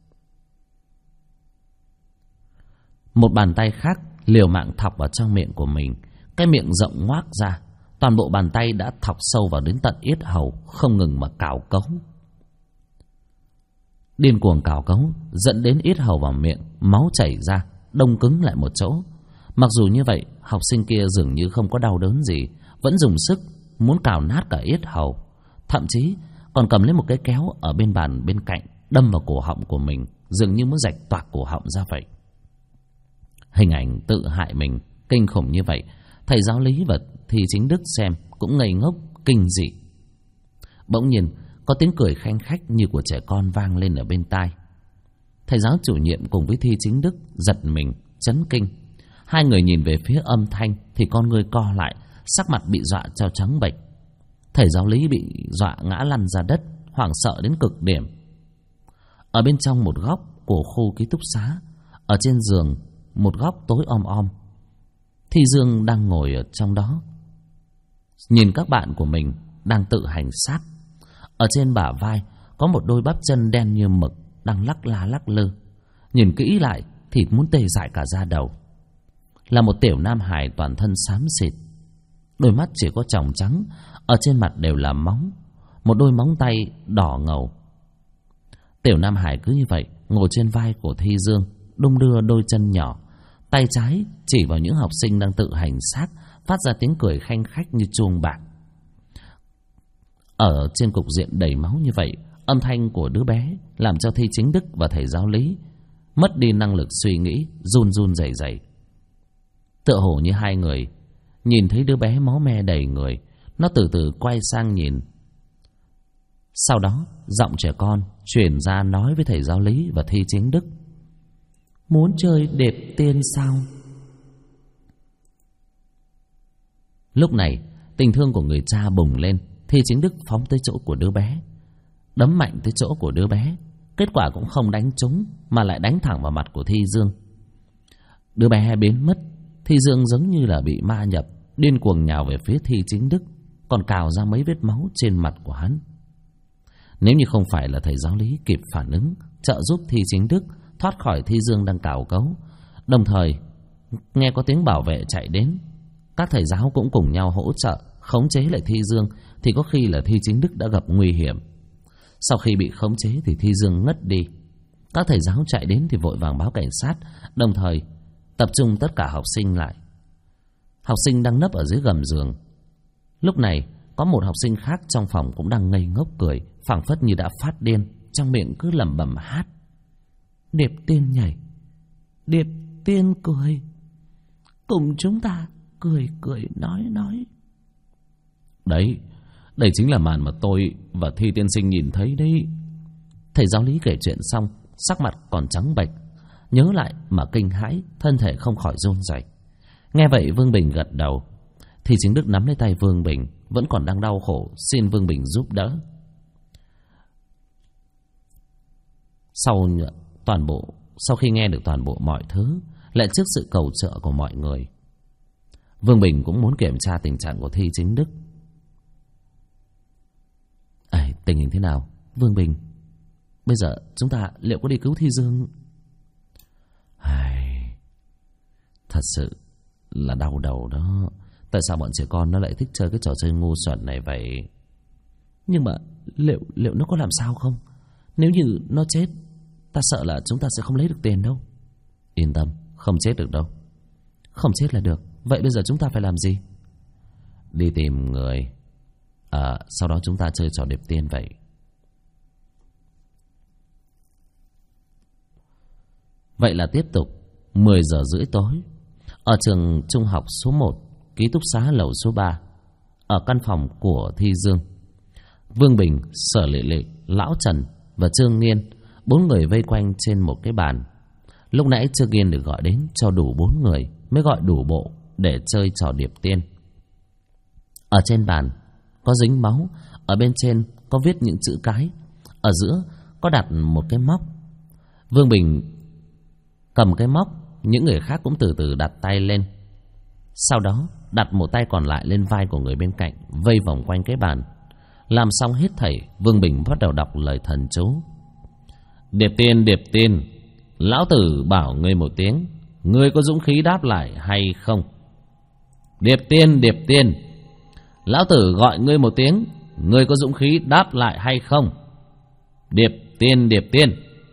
Một bàn tay khác liều mạng thọc vào trong miệng của mình. Cái miệng rộng ngoác ra, toàn bộ bàn tay đã thọc sâu vào đến tận yết hầu, không ngừng mà cào cấu. Điên cuồng cào cấu dẫn đến yết hầu vào miệng, máu chảy ra, đông cứng lại một chỗ. Mặc dù như vậy, học sinh kia dường như không có đau đớn gì, vẫn dùng sức muốn cào nát cả yết hầu, thậm chí còn cầm lấy một cái kéo ở bên bàn bên cạnh đâm vào cổ họng của mình, dường như muốn rạch toạc cổ họng ra vậy. Hình ảnh tự hại mình kinh khủng như vậy, thầy giáo lý và Thi Chính Đức xem cũng ngây ngốc kinh dị. Bỗng nhiên có tiếng cười khanh khách như của trẻ con vang lên ở bên tai. Thầy giáo chủ nhiệm cùng với Thi Chính Đức giật mình, chấn kinh. Hai người nhìn về phía âm thanh thì con người co lại, sắc mặt bị dọa cho trắng bệch. Thầy giáo lý bị dọa ngã lăn ra đất, hoảng sợ đến cực điểm. Ở bên trong một góc của khu ký túc xá, ở trên giường một góc tối om om, Thi Dương đang ngồi ở trong đó, nhìn các bạn của mình đang tự hành xác. Ở trên bả vai có một đôi bắp chân đen như mực đang lắc la lắc lư. Nhìn kỹ lại thì muốn tê dại cả da đầu. Là một tiểu nam hài toàn thân xám xịt, đôi mắt chỉ có tròng trắng, ở trên mặt đều là móng, một đôi móng tay đỏ ngầu. Tiểu nam hài cứ như vậy ngồi trên vai của Thi Dương, đung đưa đôi chân nhỏ, tay trái chỉ vào những học sinh đang tự hành xác, phát ra tiếng cười khanh khách như chuông bạc. Ở trên cục diện đầy máu như vậy, âm thanh của đứa bé làm cho Thi Chính Đức và thầy giáo lý mất đi năng lực suy nghĩ, run run rẩy rẩy. Tựa hồ như hai người nhìn thấy đứa bé máu me đầy người, nó từ từ quay sang nhìn. Sau đó giọng trẻ con truyền ra nói với thầy giáo lý và Thi Chính Đức: muốn chơi đẹp tiên sao? Lúc này tình thương của người cha bùng lên. Thi Chính Đức phóng tới chỗ của đứa bé, đấm mạnh tới chỗ của đứa bé. Kết quả cũng không đánh trúng, mà lại đánh thẳng vào mặt của Thi Dương. Đứa bé biến mất. Thi Dương giống như là bị ma nhập, điên cuồng nhào về phía Thi Chính Đức, còn cào ra mấy vết máu trên mặt của hắn. Nếu như không phải là thầy giáo lý kịp phản ứng trợ giúp Thi Chính Đức thoát khỏi Thi Dương đang cào cấu, đồng thời nghe có tiếng bảo vệ chạy đến, các thầy giáo cũng cùng nhau hỗ trợ khống chế lại Thi Dương, thì có khi là Thi Chính Đức đã gặp nguy hiểm. Sau khi bị khống chế thì Thi Dương ngất đi. Các thầy giáo chạy đến thì vội vàng báo cảnh sát, đồng thời tập trung tất cả học sinh lại. Học sinh đang nấp ở dưới gầm giường. Lúc này có một học sinh khác trong phòng cũng đang ngây ngốc cười, phảng phất như đã phát điên, trong miệng cứ lẩm bẩm hát: Điệp Tiên nhảy, Điệp Tiên cười, cùng chúng ta cười cười nói. Đấy, đây chính là màn mà tôi và Thi tiên sinh nhìn thấy đấy. Thầy giáo lý kể chuyện xong, sắc mặt còn trắng bệch, nhớ lại mà kinh hãi, thân thể không khỏi run rẩy. Nghe vậy Vương Bình gật đầu. Thi Chính Đức nắm lấy tay Vương Bình, vẫn còn đang đau khổ, xin Vương Bình giúp đỡ. Sau khi nghe được toàn bộ mọi thứ, lại trước sự cầu trợ của mọi người, Vương Bình cũng muốn kiểm tra tình trạng của Thi Chính Đức. Tình hình thế nào, Vương Bình? Bây giờ chúng ta liệu có đi cứu Thi Dương? Thật sự là đau đầu đó. Tại sao bọn trẻ con nó lại thích chơi cái trò chơi ngu xuẩn này vậy? Nhưng mà liệu nó có làm sao không? Nếu như nó chết, ta sợ là chúng ta sẽ không lấy được tiền đâu. Yên tâm, không chết được đâu. Không chết là được. Vậy bây giờ chúng ta phải làm gì? Đi tìm người. Sau đó chúng ta chơi trò điệp tiên vậy. Vậy là tiếp tục 10 giờ rưỡi tối, ở trường trung học số 1, ký túc xá lầu số 3, ở căn phòng của Thi Dương, Vương Bình, Sở Lệ Lệ, Lão Trần và Trương Nghiên, 4 người vây quanh trên một cái bàn. Lúc nãy Trương Nghiên được gọi đến cho đủ 4 người mới gọi đủ bộ để chơi trò điệp tiên. Ở trên bàn có dính máu, ở bên trên có viết những chữ cái, ở giữa có đặt một cái móc. Vương Bình cầm cái móc, những người khác cũng từ từ đặt tay lên. Sau đó đặt một tay còn lại lên vai của người bên cạnh, vây vòng quanh cái bàn. Làm xong hết thảy, Vương Bình bắt đầu đọc lời thần chú. Điệp tiên, lão tử bảo ngươi một tiếng, ngươi có dũng khí đáp lại hay không? Điệp tiên, lão tử gọi ngươi một tiếng, ngươi có dũng khí đáp lại hay không? Điệp tiên.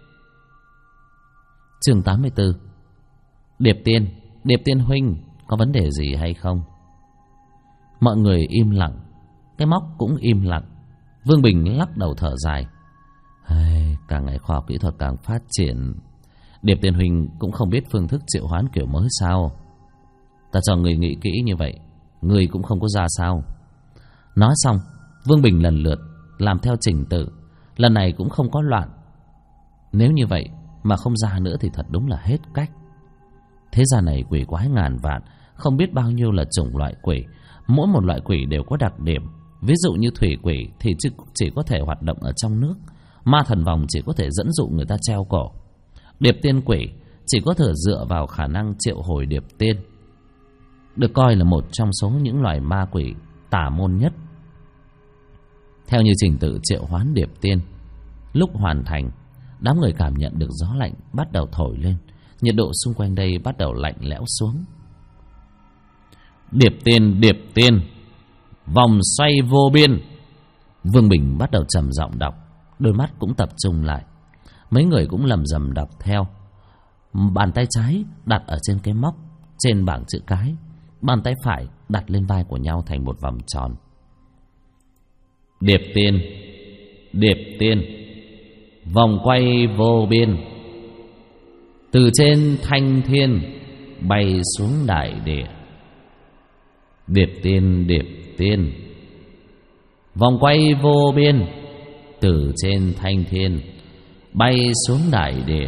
Chương 84. Điệp tiên huynh, có vấn đề gì hay không? Mọi người im lặng, cái móc cũng im lặng. Vương Bình lắc đầu thở dài. Càng ngày khoa học kỹ thuật càng phát triển, Điệp tiên huynh cũng không biết phương thức triệu hoán kiểu mới sao? Ta cho người nghĩ kỹ như vậy, người cũng không có ra sao? Nói xong, Vương Bình lần lượt làm theo trình tự. Lần này cũng không có loạn. Nếu như vậy mà không ra nữa thì thật đúng là hết cách. Thế gian này quỷ quái ngàn vạn, không biết bao nhiêu là chủng loại quỷ. Mỗi một loại quỷ đều có đặc điểm. Ví dụ như thủy quỷ thì chỉ có thể hoạt động ở trong nước. Ma thần vòng chỉ có thể dẫn dụ người ta treo cổ. Điệp tiên quỷ chỉ có thể dựa vào khả năng triệu hồi điệp tiên, được coi là một trong số những loài ma quỷ tà môn nhất. Theo như trình tự triệu hoán điệp tiên, lúc hoàn thành, đám người cảm nhận được gió lạnh bắt đầu thổi lên. Nhiệt độ xung quanh đây bắt đầu lạnh lẽo xuống. Điệp tiên, vòng xoay vô biên. Vương Bình bắt đầu trầm giọng đọc, đôi mắt cũng tập trung lại. Mấy người cũng lầm rầm đọc theo. Bàn tay trái đặt ở trên cái móc, trên bảng chữ cái. Bàn tay phải đặt lên vai của nhau thành một vòng tròn. Điệp tiên, vòng quay vô biên, từ trên thanh thiên bay xuống đại địa. Điệp tiên, vòng quay vô biên, từ trên thanh thiên bay xuống đại địa.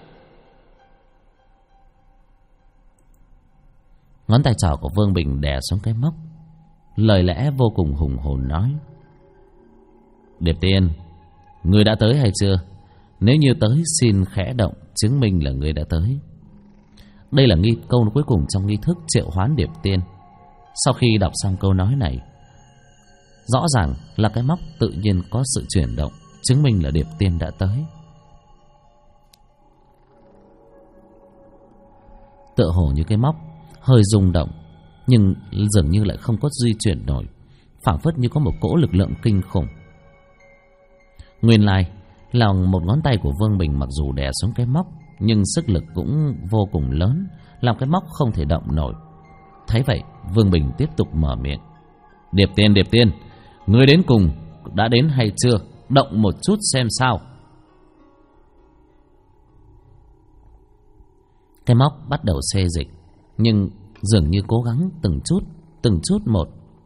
Ngón tay trỏ của Vương Bình đè xuống cái móc, lời lẽ vô cùng hùng hồn nói. Điệp tiên, ngươi đã tới hay chưa? Nếu như tới, xin khẽ động chứng minh là ngươi đã tới. Đây là câu cuối cùng trong nghi thức triệu hoán điệp tiên. Sau khi đọc xong câu nói này, rõ ràng là cái móc tự nhiên có sự chuyển động, chứng minh là điệp tiên đã tới. Tựa hồ như cái móc hơi rung động, nhưng dường như lại không có di chuyển nổi, phảng phất như có một cỗ lực lượng kinh khủng. Nguyên lai là một ngón tay của Vương Bình mặc dù đè xuống cái móc, nhưng sức lực cũng vô cùng lớn, làm cái móc không thể động nổi. Thấy vậy, Vương Bình tiếp tục mở miệng. Điệp tiên, ngươi đến cùng đã đến hay chưa? Động một chút xem sao. Cái móc bắt đầu xê dịch, nhưng dường như cố gắng từng chút một.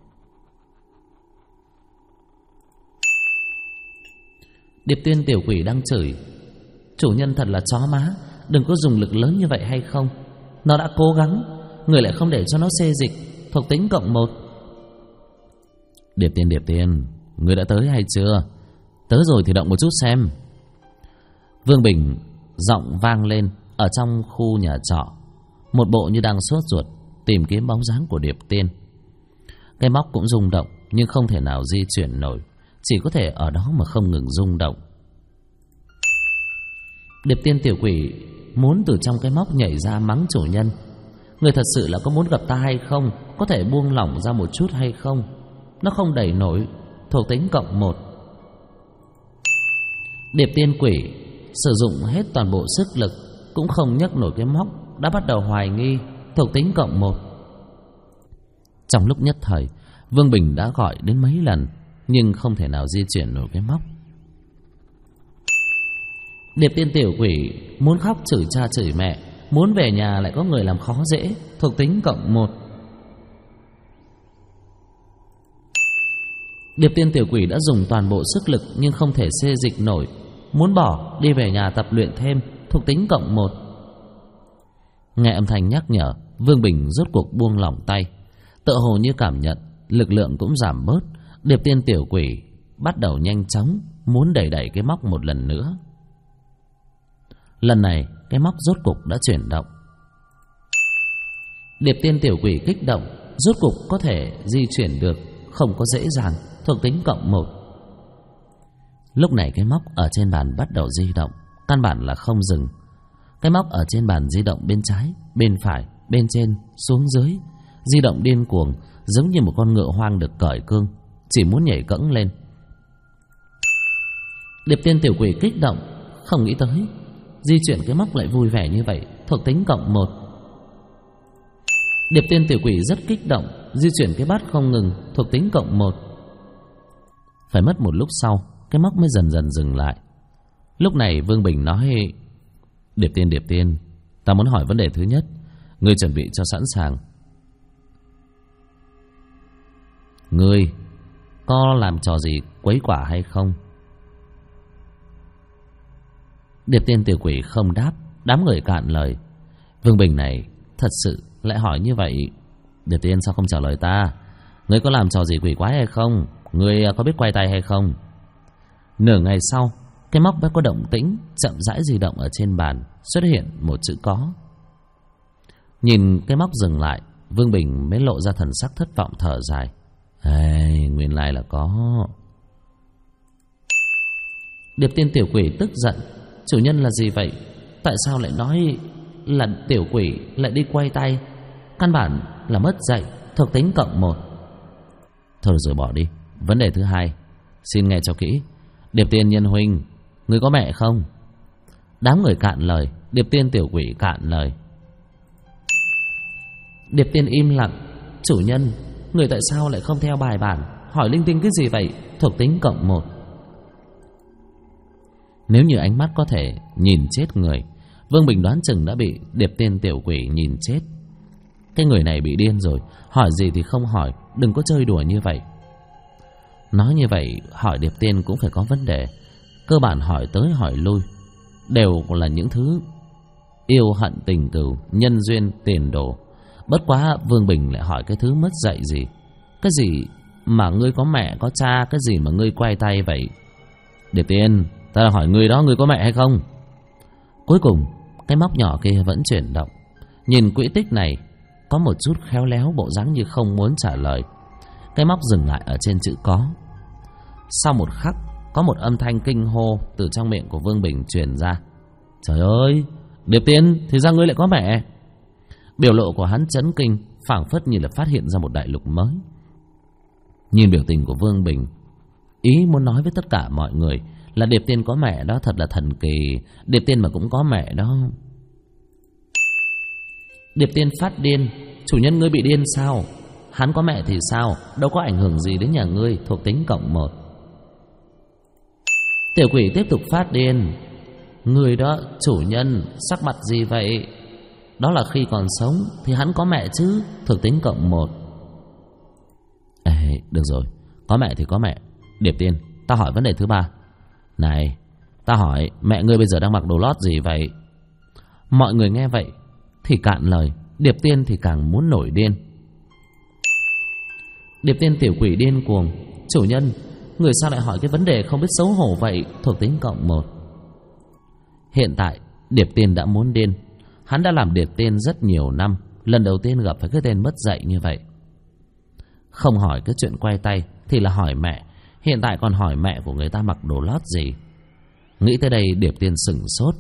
Điệp tiên tiểu quỷ đang chửi: chủ nhân thật là chó má, đừng có dùng lực lớn như vậy hay không? Nó đã cố gắng, người lại không để cho nó xê dịch, thuộc tính +1. Điệp tiên, người đã tới hay chưa? Tới rồi thì động một chút xem. Vương Bình giọng vang lên ở trong khu nhà trọ, một bộ như đang sốt ruột tìm kiếm bóng dáng của điệp tiên. Cái móc cũng rung động nhưng không thể nào di chuyển nổi, chỉ có thể ở đó mà không ngừng rung động. Điệp tiên tiểu quỷ muốn từ trong cái móc nhảy ra mắng chủ nhân: người thật sự là có muốn gặp ta hay không? Có thể buông lỏng ra một chút hay không? Nó không đẩy nổi, thuộc tính +1. Điệp tiên quỷ sử dụng hết toàn bộ sức lực cũng không nhấc nổi cái móc, đã bắt đầu hoài nghi, thuộc tính +1. Trong lúc nhất thời, Vương Bình đã gọi đến mấy lần nhưng không thể nào di chuyển nổi cái móc. Điệp tiên tiểu quỷ muốn khóc chửi cha chửi mẹ, muốn về nhà lại có người làm khó dễ, thuộc tính +1. Điệp tiên tiểu quỷ đã dùng toàn bộ sức lực nhưng không thể xê dịch nổi, muốn bỏ đi về nhà tập luyện thêm, thuộc tính +1. Nghe âm thanh nhắc nhở, Vương Bình rốt cuộc buông lỏng tay, tựa hồ như cảm nhận lực lượng cũng giảm bớt. Điệp tiên tiểu quỷ bắt đầu nhanh chóng muốn đẩy cái móc một lần nữa. Lần này cái móc rốt cục đã chuyển động. Điệp tiên tiểu quỷ kích động, rốt cục có thể di chuyển được, không có dễ dàng, thuộc tính +1. Lúc này cái móc ở trên bàn bắt đầu di động, căn bản là không dừng. Cái móc ở trên bàn di động bên trái, bên phải, bên trên, xuống dưới, di động điên cuồng, giống như một con ngựa hoang được cởi cương, chỉ muốn nhảy cẫng lên. Điệp tiên tiểu quỷ kích động, không nghĩ tới di chuyển cái móc lại vui vẻ như vậy, thuộc tính +1. Điệp tiên tiểu quỷ rất kích động, di chuyển cái bát không ngừng, thuộc tính +1. Phải mất một lúc sau, cái móc mới dần dần dừng lại. Lúc này Vương Bình nói: Điệp tiên, ta muốn hỏi vấn đề thứ nhất, ngươi chuẩn bị cho sẵn sàng. Ngươi có làm trò gì quấy quả hay không? Điệp tiên tiểu quỷ không đáp, đám người cạn lời. Vương Bình này thật sự lại hỏi như vậy. Điệp tiên sao không trả lời ta? Ngươi có làm trò gì quỷ quái hay không? Ngươi có biết quay tay hay không? Nửa ngày sau, cái móc mới có động tĩnh, chậm rãi di động ở trên bàn, xuất hiện một chữ có. Nhìn cái móc dừng lại, Vương Bình mới lộ ra thần sắc thất vọng thở dài. Nguyên lai là có. Điệp tiên tiểu quỷ tức giận: chủ nhân là gì vậy? Tại sao lại nói là tiểu quỷ lại đi quay tay? Căn bản là mất dạy, thuộc tính +1. Thôi rồi bỏ đi. Vấn đề thứ hai, xin nghe cho kỹ. Điệp tiên nhân huynh, ngươi có mẹ không? Đám người cạn lời. Điệp tiên tiểu quỷ cạn lời. Điệp tiên im lặng: chủ nhân, người tại sao lại không theo bài bản, hỏi linh tinh cái gì vậy? Thuộc tính +1. Nếu như ánh mắt có thể nhìn chết người, Vương Bình đoán chừng đã bị điệp tiên tiểu quỷ nhìn chết. Cái người này bị điên rồi, hỏi gì thì không hỏi, đừng có chơi đùa như vậy. Nói như vậy, hỏi điệp tiên cũng phải có vấn đề. Cơ bản hỏi tới hỏi lui đều là những thứ yêu hận tình cừu, nhân duyên tiền đồ. Bất quá Vương Bình lại hỏi cái thứ mất dạy gì. Cái gì mà ngươi có mẹ có cha, cái gì mà ngươi quay tay vậy? Điệp tiên, ta hỏi ngươi đó, ngươi có mẹ hay không? Cuối cùng cái móc nhỏ kia vẫn chuyển động. Nhìn quỹ tích này có một chút khéo léo, bộ dáng như không muốn trả lời. Cái móc dừng lại ở trên chữ có. Sau một khắc, có một âm thanh kinh hô từ trong miệng của Vương Bình truyền ra. Trời ơi, Điệp tiên, thì ra ngươi lại có mẹ. Biểu lộ của hắn chấn kinh, phảng phất như là phát hiện ra một đại lục mới. Nhìn biểu tình của Vương Bình, ý muốn nói với tất cả mọi người là Điệp tiên có mẹ đó thật là thần kỳ. Điệp tiên mà cũng có mẹ đó. Điệp tiên phát điên: chủ nhân ngươi bị điên sao? Hắn có mẹ thì sao? Đâu có ảnh hưởng gì đến nhà ngươi, thuộc tính +1. Tiểu quỷ tiếp tục phát điên: người đó, chủ nhân, sắc mặt gì vậy? Đó là khi còn sống thì hắn có mẹ chứ, thuộc tính +1. Được rồi, có mẹ thì có mẹ. Điệp tiên, ta hỏi vấn đề thứ ba. Này, ta hỏi mẹ ngươi bây giờ đang mặc đồ lót gì vậy? Mọi người nghe vậy thì cạn lời. Điệp tiên thì càng muốn nổi điên. Điệp tiên tiểu quỷ điên cuồng: chủ nhân, người sao lại hỏi cái vấn đề không biết xấu hổ vậy, thuộc tính +1. Hiện tại Điệp tiên đã muốn điên. Hắn đã làm điệp tiên rất nhiều năm, lần đầu tiên gặp phải cái tên mất dạy như vậy. Không hỏi cái chuyện quay tay thì là hỏi mẹ, hiện tại còn hỏi mẹ của người ta mặc đồ lót gì. Nghĩ tới đây điệp tiên sửng sốt.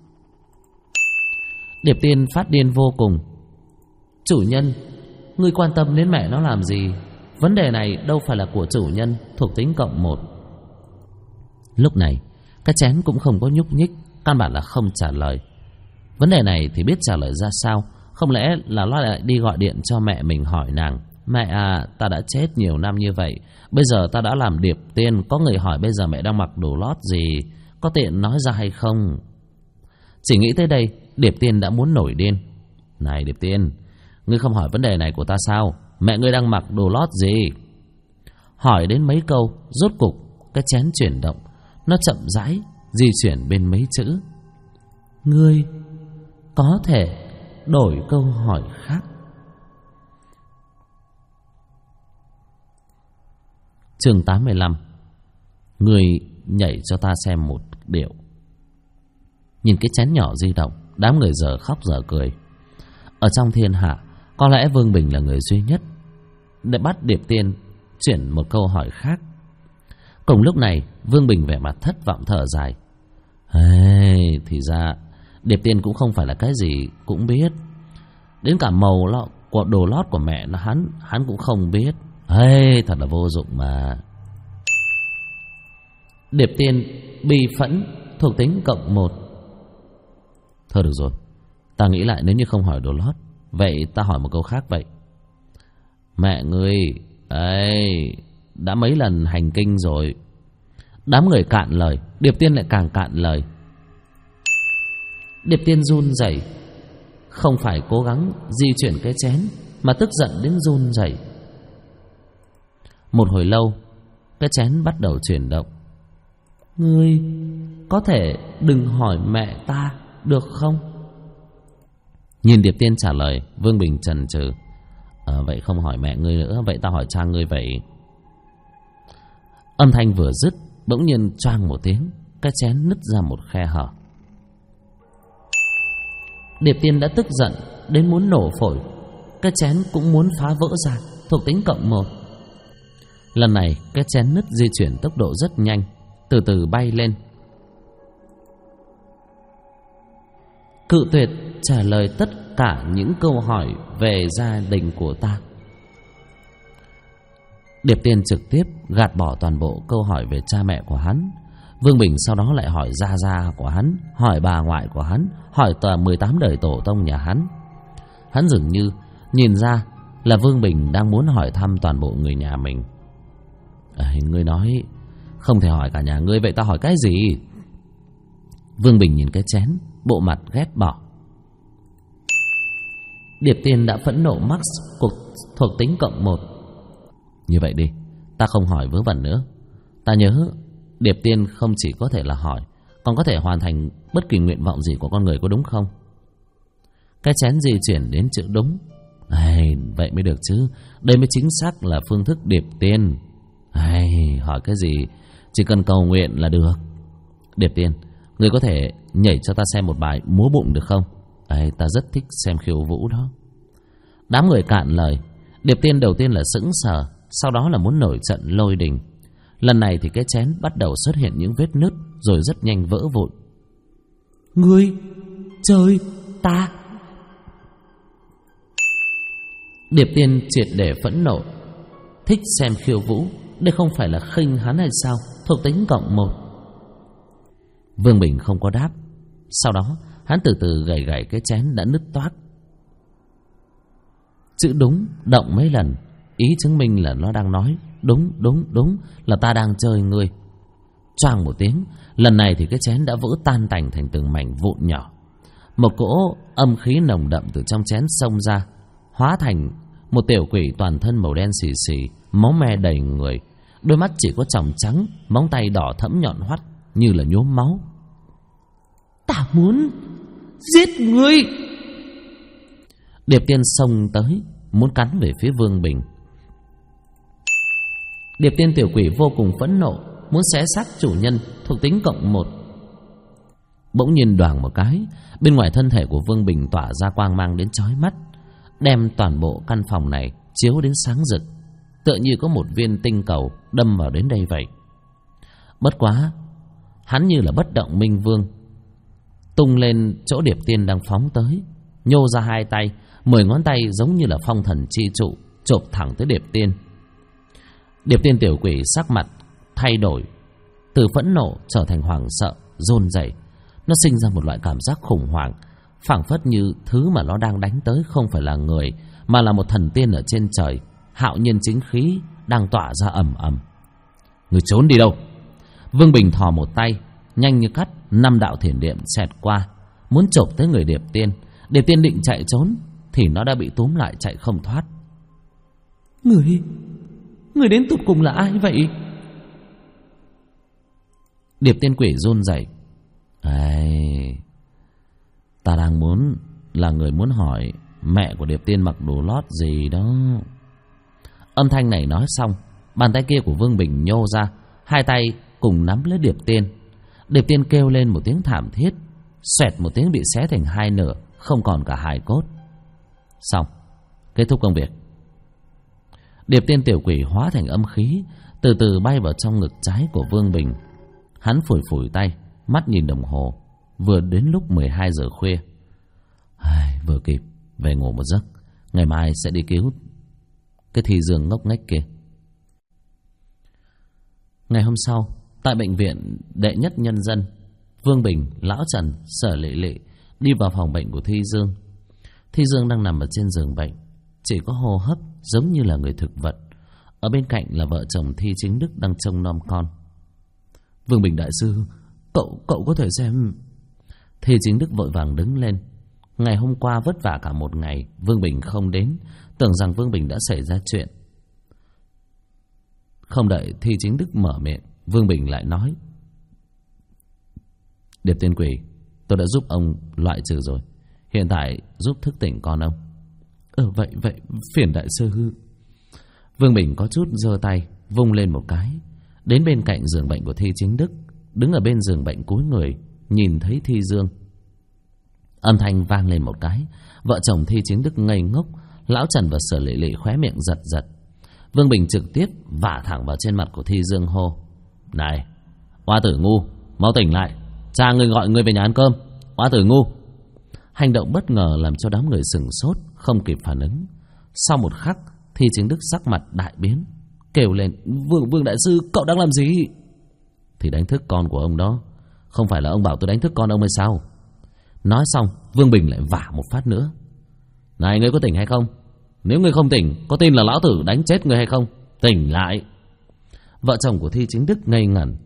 Điệp tiên phát điên vô cùng: chủ nhân, ngươi quan tâm đến mẹ nó làm gì? Vấn đề này đâu phải là của chủ nhân, thuộc tính +1. Lúc này cái chén cũng không có nhúc nhích, căn bản là không trả lời. Vấn đề này thì biết trả lời ra sao? Không lẽ là nó lại đi gọi điện cho mẹ mình hỏi nàng: mẹ à, ta đã chết nhiều năm như vậy, bây giờ ta đã làm điệp tiên, có người hỏi bây giờ mẹ đang mặc đồ lót gì, có tiện nói ra hay không? Chỉ nghĩ tới đây, điệp tiên đã muốn nổi điên. Này điệp tiên, ngươi không hỏi vấn đề này của ta sao? Mẹ ngươi đang mặc đồ lót gì? Hỏi đến mấy câu, rốt cục cái chén chuyển động. Nó chậm rãi di chuyển bên mấy chữ. Ngươi có thể đổi câu hỏi khác. Chương 85. Ngươi nhảy cho ta xem một điệu. Nhìn cái chén nhỏ di động, đám người giờ khóc giờ cười. Ở trong thiên hạ, có lẽ Vương Bình là người duy nhất để bắt Điệp Tiên chuyển một câu hỏi khác. Cùng lúc này, Vương Bình vẻ mặt thất vọng thở dài. Thì ra Điệp Tiên cũng không phải là cái gì cũng biết. Đến cả màu của đồ lót của mẹ nó hắn cũng không biết. Thật là vô dụng mà. Điệp Tiên bi phẫn, thuộc tính +1. Thôi được rồi, ta nghĩ lại, nếu như không hỏi đồ lót, vậy ta hỏi một câu khác vậy. Mẹ ngươi đã mấy lần hành kinh rồi? Đám người cạn lời, Điệp Tiên lại càng cạn lời. Điệp Tiên run rẩy, không phải cố gắng di chuyển cái chén, mà tức giận đến run rẩy. Một hồi lâu, cái chén bắt đầu chuyển động. Ngươi có thể đừng hỏi mẹ ta được không? Nhìn Điệp Tiên trả lời, Vương Bình chần chừ. Vậy không hỏi mẹ ngươi nữa, vậy ta hỏi cha ngươi vậy. Âm thanh vừa dứt, bỗng nhiên choang một tiếng, cái chén nứt ra một khe hở. Điệp Tiên đã tức giận đến muốn nổ phổi, cái chén cũng muốn phá vỡ ra, thuộc tính +1. Lần này cái chén nứt di chuyển tốc độ rất nhanh, từ từ bay lên. Cự tuyệt trả lời tất cả những câu hỏi về gia đình của ta. Điệp Tiên trực tiếp gạt bỏ toàn bộ câu hỏi về cha mẹ của hắn. Vương Bình sau đó lại hỏi gia gia của hắn, hỏi bà ngoại của hắn, hỏi tòa 18 đời tổ tông nhà hắn. Hắn dường như nhìn ra là Vương Bình đang muốn hỏi thăm toàn bộ người nhà mình. Ngươi nói không thể hỏi cả nhà ngươi, vậy ta hỏi cái gì? Vương Bình nhìn cái chén, bộ mặt ghét bỏ. Điệp Tiên đã phẫn nộ max cuộc thuộc tính +1. Như vậy đi, ta không hỏi vớ vẩn nữa. Ta nhớ Điệp Tiên không chỉ có thể là hỏi, còn có thể hoàn thành bất kỳ nguyện vọng gì của con người, có đúng không? Cái chén di chuyển đến chữ đúng. Vậy mới được chứ. Đây mới chính xác là phương thức Điệp Tiên. Hỏi cái gì chỉ cần cầu nguyện là được. Điệp Tiên, người có thể nhảy cho ta xem một bài múa bụng được không? Ta rất thích xem khiêu vũ đó. Đám người cạn lời. Điệp Tiên đầu tiên là sững sờ, sau đó là muốn nổi trận lôi đình. Lần này thì cái chén bắt đầu xuất hiện những vết nứt, rồi rất nhanh vỡ vụn. Ngươi chơi ta! Điệp Tiên triệt để phẫn nộ. Thích xem khiêu vũ, đây không phải là khinh hắn hay sao? Thuộc tính +1. Vương Bình không có đáp. Sau đó hắn từ từ gảy gảy cái chén đã nứt toác. Chữ đúng động mấy lần, ý chứng minh là nó đang nói đúng, đúng, đúng, là ta đang chơi ngươi. Choang một tiếng, lần này thì cái chén đã vỡ tan tành thành từng mảnh vụn nhỏ. Một cỗ âm khí nồng đậm từ trong chén xông ra, hóa thành một tiểu quỷ toàn thân màu đen xì xì, máu me đầy người, đôi mắt chỉ có tròng trắng, móng tay đỏ thẫm nhọn hoắt như là nhuốm máu. Ta muốn giết ngươi! Điệp Tiên xông tới, muốn cắn về phía Vương Bình. Điệp Tiên tiểu quỷ vô cùng phẫn nộ, muốn xé xác chủ nhân, thuộc tính +1. Bỗng nhiên đoàng một cái, bên ngoài thân thể của Vương Bình tỏa ra quang mang đến chói mắt, đem toàn bộ căn phòng này chiếu đến sáng rực, tựa như có một viên tinh cầu đâm vào đến đây vậy. Bất quá, hắn như là bất động minh vương, tung lên chỗ Điệp Tiên đang phóng tới, nhô ra hai tay, 10 ngón tay giống như là phong thần chi trụ, chộp thẳng tới Điệp Tiên. Điệp Tiên tiểu quỷ sắc mặt thay đổi, từ phẫn nộ trở thành hoảng sợ, run rẩy. Nó sinh ra một loại cảm giác khủng hoảng, phảng phất như thứ mà nó đang đánh tới không phải là người, mà là một thần tiên ở trên trời, hạo nhiên chính khí đang tỏa ra ầm ầm. Người trốn đi đâu? Vương Bình thò một tay, nhanh như cắt, 5 đạo thiểm điện xẹt qua, muốn chộp tới người Điệp Tiên. Điệp Tiên định chạy trốn thì nó đã bị túm lại chạy không thoát. Người đến tụt cùng là ai vậy? Điệp Tiên quỷ run rẩy. Ta đang là người muốn hỏi mẹ của Điệp Tiên mặc đồ lót gì đó. Âm thanh này nói xong, bàn tay kia của Vương Bình nhô ra, hai tay cùng nắm lấy Điệp Tiên. Điệp Tiên kêu lên một tiếng thảm thiết, xoẹt một tiếng bị xé thành hai nửa, không còn cả hài cốt. Xong, kết thúc công việc. Điệp Tiên tiểu quỷ hóa thành âm khí, từ từ bay vào trong ngực trái của Vương Bình. Hắn phủi phủi tay, mắt nhìn đồng hồ, vừa đến lúc 12 giờ khuya. Vừa kịp về ngủ một giấc, ngày mai sẽ đi cứu cái Thi Dương ngốc nghếch kia. Ngày hôm sau, tại bệnh viện đệ nhất nhân dân, Vương Bình, Lão Trần, Sở Lệ Lệ đi vào phòng bệnh của Thi Dương. Thi Dương đang nằm ở trên giường bệnh, chỉ có hô hấp giống như là người thực vật. Ở bên cạnh là vợ chồng Thi Chính Đức đang trông nom con. Vương Bình đại sư, cậu có thể xem. Thi Chính Đức vội vàng đứng lên. Ngày hôm qua vất vả cả một ngày, Vương Bình không đến, tưởng rằng Vương Bình đã xảy ra chuyện. Không đợi Thi Chính Đức mở miệng, Vương Bình lại nói: Điệp Tiên quỷ, tôi đã giúp ông loại trừ rồi, hiện tại giúp thức tỉnh con ông. Vậy phiền đại sư. Vương Bình có chút giơ tay vung lên một cái, đến bên cạnh giường bệnh của Thi Chính Đức, đứng ở bên giường bệnh cúi người nhìn thấy Thi Dương. Âm thanh vang lên một cái, vợ chồng Thi Chính Đức ngây ngốc. Lão Trần và Sở Lệ Lệ khóe miệng giật giật. Vương Bình trực tiếp vả thẳng vào trên mặt của Thi Dương hô: Này, oa tử ngu, mau tỉnh lại, cha ngươi gọi ngươi về nhà ăn cơm. Oa tử ngu. Hành động bất ngờ làm cho đám người sửng sốt, không kịp phản ứng. Sau một khắc, Thi Chính Đức sắc mặt đại biến, kêu lên: Vương đại sư, cậu đang làm gì? Thì đánh thức con của ông đó. Không phải là ông bảo tôi đánh thức con ông hay sao? Nói xong, Vương Bình lại vả một phát nữa. Này, ngươi có tỉnh hay không? Nếu ngươi không tỉnh, có tin là lão tử đánh chết ngươi hay không? Tỉnh lại. Vợ chồng của Thi Chính Đức ngây ngẩn.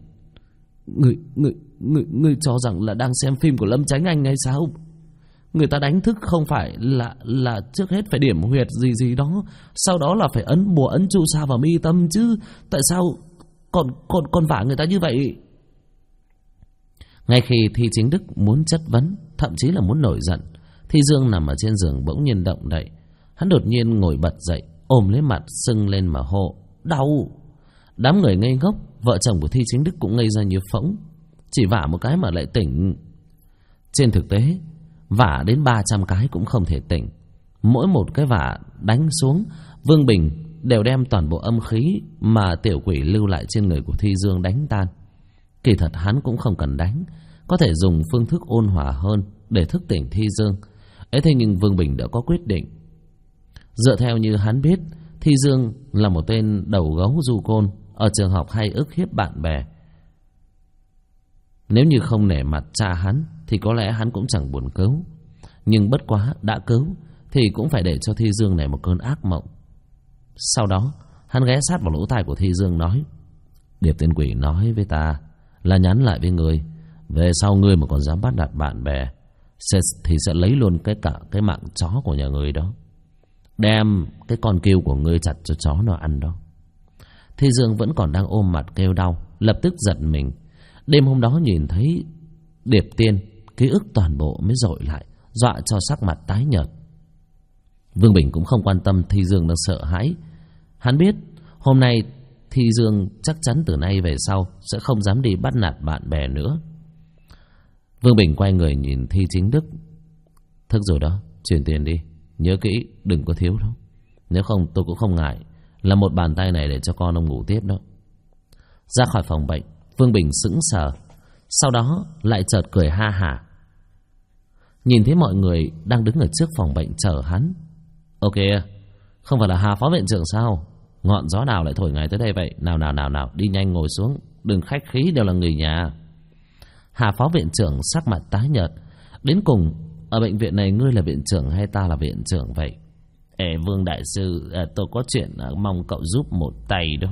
Ngươi cho rằng là đang xem phim của Lâm Chánh Anh hay sao? Người ta đánh thức không phải là trước hết phải điểm huyệt gì đó, sau đó là phải ấn bùa ấn chu sa vào mi tâm chứ. Tại sao còn vả người ta như vậy? Ngay khi Thi Chính Đức muốn chất vấn, thậm chí là muốn nổi giận, Thi Dương nằm ở trên giường bỗng nhiên động đậy. Hắn đột nhiên ngồi bật dậy, ôm lấy mặt sưng lên mà hô: Đau! Đám người ngây ngốc, vợ chồng của Thi Chính Đức cũng ngây ra như phỗng. Chỉ vả một cái mà lại tỉnh. Trên thực tế, vả đến 300 cái cũng không thể tỉnh. Mỗi một cái vả đánh xuống, Vương Bình đều đem toàn bộ âm khí mà tiểu quỷ lưu lại trên người của Thi Dương đánh tan. Kỳ thật hắn cũng không cần đánh, có thể dùng phương thức ôn hòa hơn để thức tỉnh Thi Dương. Ấy thế nhưng Vương Bình đã có quyết định. Dựa theo như hắn biết, Thi Dương là một tên đầu gấu du côn, ở trường học hay ức hiếp bạn bè. Nếu như không nể mặt cha hắn thì có lẽ hắn cũng chẳng buồn cứu. Nhưng bất quá đã cứu thì cũng phải để cho Thi Dương này một cơn ác mộng. Sau đó hắn ghé sát vào lỗ tai của Thi Dương nói: Điệp Tiên quỷ nói với ta là nhắn lại với ngươi, về sau ngươi mà còn dám bắt nạt bạn bè thì sẽ lấy luôn cái mạng chó của nhà ngươi đó, đem cái con kêu của ngươi chặt cho chó nó ăn đó. Thi Dương vẫn còn đang ôm mặt kêu đau, lập tức giật mình. Đêm hôm đó nhìn thấy Điệp Tiên, ký ức toàn bộ mới dội lại, dọa cho sắc mặt tái nhợt. Vương Bình cũng không quan tâm Thi Dương đang sợ hãi. Hắn biết hôm nay Thi Dương chắc chắn từ nay về sau sẽ không dám đi bắt nạt bạn bè nữa. Vương Bình quay người nhìn Thi Chính Đức: Thức rồi đó, chuyển tiền đi, nhớ kỹ đừng có thiếu đâu. Nếu không tôi cũng không ngại là một bàn tay này để cho con ông ngủ tiếp đó. Ra khỏi phòng bệnh, Vương Bình sững sờ, sau đó lại chợt cười ha hả. Nhìn thấy mọi người đang đứng ở trước phòng bệnh chờ hắn. Ok, không phải là Hà phó viện trưởng sao? Ngọn gió nào lại thổi ngài tới đây vậy? Nào, đi nhanh ngồi xuống, đừng khách khí, đều là người nhà. Hà phó viện trưởng sắc mặt tái nhợt. Đến cùng ở bệnh viện này ngươi là viện trưởng hay ta là viện trưởng vậy? Vương đại sư, tôi có chuyện mong cậu giúp một tay đó.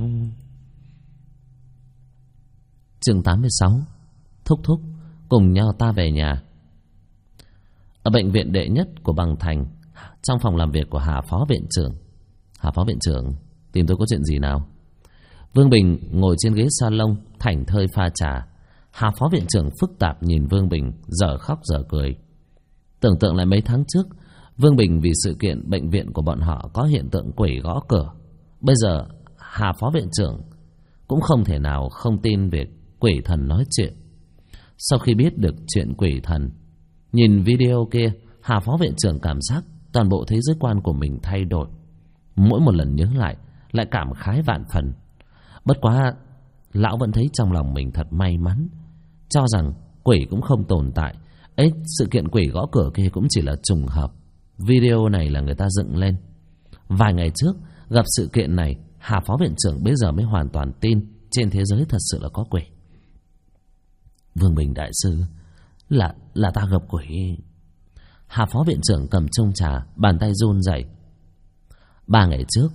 Chương 86. Thúc thúc cùng nhau ta về nhà. Ở bệnh viện đệ nhất của Bằng Thành, trong phòng làm việc của Hà phó viện trưởng. Hà phó viện trưởng, tìm tôi có chuyện gì nào? Vương Bình ngồi trên ghế salon thảnh thơi pha trà. Hà phó viện trưởng phức tạp nhìn Vương Bình, dở khóc dở cười. Tưởng tượng lại mấy tháng trước, Vương Bình vì sự kiện bệnh viện của bọn họ có hiện tượng quỷ gõ cửa. Bây giờ Hà phó viện trưởng cũng không thể nào không tin việc quỷ thần nói chuyện. Sau khi biết được chuyện quỷ thần, Nhìn video kia, Hà phó viện trưởng cảm giác toàn bộ thế giới quan của mình thay đổi. Mỗi một lần nhớ lại cảm khái vạn phần. Bất quá lão vẫn thấy trong lòng mình thật may mắn, cho rằng quỷ cũng không tồn tại. Ấy, sự kiện quỷ gõ cửa kia cũng chỉ là trùng hợp. Video này là người ta dựng lên. Vài ngày trước gặp sự kiện này, Hà phó viện trưởng bây giờ mới hoàn toàn tin trên thế giới thật sự là có quỷ. Vương Bình đại sư, là ta gặp quỷ. Hà phó viện trưởng cầm chung trà, bàn tay run rẩy. 3 ngày trước,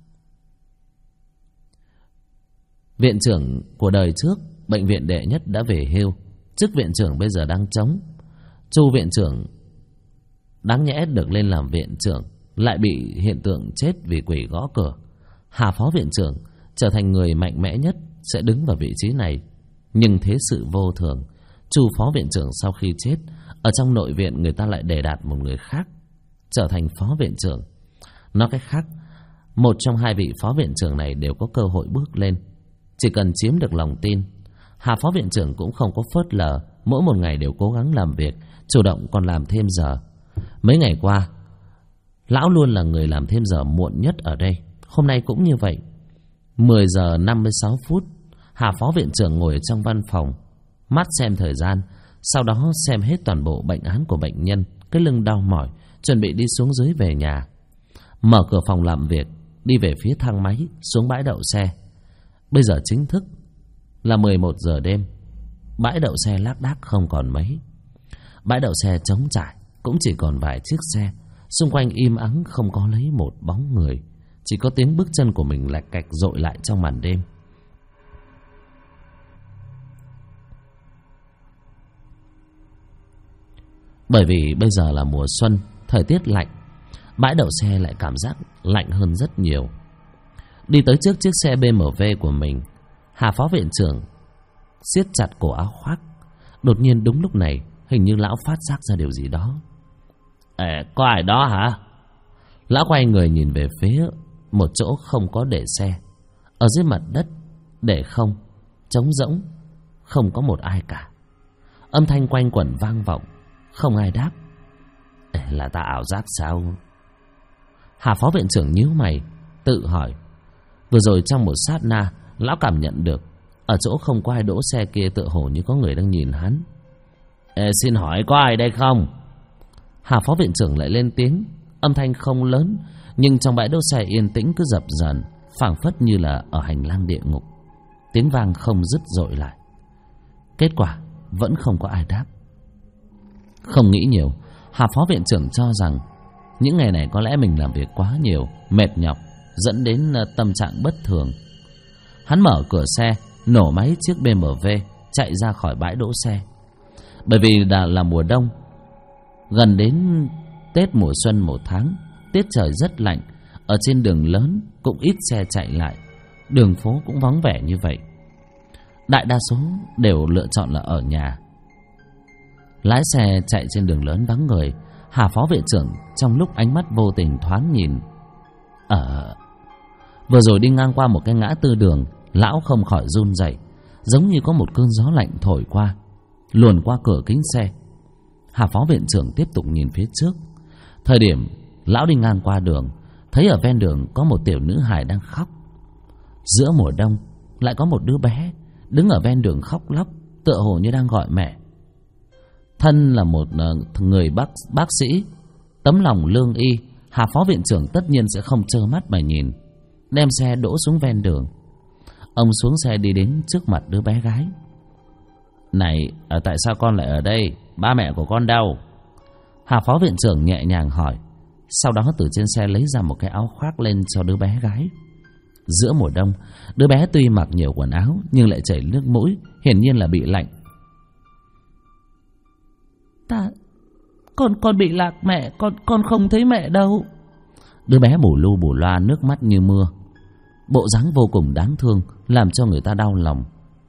viện trưởng của đời trước bệnh viện đệ nhất đã về hưu, chức viện trưởng bây giờ đang trống. Chu viện trưởng đáng nhẽ được lên làm viện trưởng, lại bị hiện tượng chết vì quỷ gõ cửa. Hà phó viện trưởng trở thành người mạnh mẽ nhất sẽ đứng vào vị trí này. Nhưng thế sự vô thường, Chu phó viện trưởng sau khi chết, ở trong nội viện người ta lại đề đạt một người khác trở thành phó viện trưởng. Nói cách khác, một trong hai vị phó viện trưởng này đều có cơ hội bước lên, chỉ cần chiếm được lòng tin. Hà phó viện trưởng cũng không có phớt lờ, mỗi một ngày đều cố gắng làm việc, chủ động còn làm thêm giờ. Mấy ngày qua, lão luôn là người làm thêm giờ muộn nhất ở đây. Hôm nay cũng như vậy. 10 giờ 56 phút, Hà phó viện trưởng ngồi ở trong văn phòng, mắt xem thời gian, sau đó xem hết toàn bộ bệnh án của bệnh nhân, cái lưng đau mỏi, chuẩn bị đi xuống dưới về nhà. Mở cửa phòng làm việc, đi về phía thang máy, xuống bãi đậu xe. Bây giờ chính thức là 11 giờ đêm. Bãi đậu xe lác đác không còn mấy. Bãi đậu xe trống trải, cũng chỉ còn vài chiếc xe. Xung quanh im ắng không có lấy một bóng người, chỉ có tiếng bước chân của mình lạch cạch dội lại trong màn đêm. Bởi vì bây giờ là mùa xuân, thời tiết lạnh, bãi đậu xe lại cảm giác lạnh hơn rất nhiều. Đi tới trước chiếc xe BMW của mình, Hà phó viện trưởng siết chặt cổ áo khoác. Đột nhiên đúng lúc này, hình như lão phát giác ra điều gì đó. Có ai đó hả? Lão quay người nhìn về phía một chỗ không có để xe. Ở dưới mặt đất để không, trống rỗng, không có một ai cả. Âm thanh quanh quẩn vang vọng, không ai đáp. Là ta ảo giác sao? Hà phó viện trưởng nhíu mày, tự hỏi. Vừa rồi trong một sát na, lão cảm nhận được ở chỗ không có ai đỗ xe kia tựa hồ như có người đang nhìn hắn. Xin hỏi có ai đây không? Hà phó viện trưởng lại lên tiếng. Âm thanh không lớn, nhưng trong bãi đỗ xe yên tĩnh cứ dập dờn, phảng phất như là ở hành lang địa ngục. Tiếng vang không dứt dội lại. Kết quả vẫn không có ai đáp. Không nghĩ nhiều, Hà phó viện trưởng cho rằng những ngày này có lẽ mình làm việc quá nhiều, mệt nhọc, dẫn đến tâm trạng bất thường. Hắn mở cửa xe, nổ máy chiếc BMW, chạy ra khỏi bãi đỗ xe. Bởi vì đã là mùa đông, gần đến Tết mùa xuân 1 tháng, tiết trời rất lạnh. Ở trên đường lớn cũng ít xe chạy lại, đường phố cũng vắng vẻ như vậy. Đại đa số đều lựa chọn là ở nhà. Lái xe chạy trên đường lớn vắng người, Hà phó viện trưởng trong lúc ánh mắt vô tình thoáng nhìn. Vừa rồi đi ngang qua một cái ngã tư đường, lão không khỏi run rẩy, giống như có một cơn gió lạnh thổi qua, luồn qua cửa kính xe. Hà phó viện trưởng tiếp tục nhìn phía trước. Thời điểm lão đi ngang qua đường, thấy ở ven đường có một tiểu nữ hài đang khóc. Giữa mùa đông lại có một đứa bé đứng ở ven đường khóc lóc, tựa hồ như đang gọi mẹ. Thân là một người bác sĩ, tấm lòng lương y, Hà phó viện trưởng tất nhiên sẽ không trơ mắt mà nhìn, đem xe đỗ xuống ven đường. Ông xuống xe đi đến trước mặt đứa bé gái. Này, tại sao con lại ở đây? Ba mẹ của con đâu? Hà phó viện trưởng nhẹ nhàng hỏi. Sau đó từ trên xe lấy ra một cái áo khoác lên cho đứa bé gái. Giữa mùa đông, đứa bé tuy mặc nhiều quần áo nhưng lại chảy nước mũi, hiển nhiên là bị lạnh. Con bị lạc mẹ, con không thấy mẹ đâu. Đứa bé bù lu bù loa, nước mắt như mưa, bộ dáng vô cùng đáng thương, làm cho người ta đau lòng.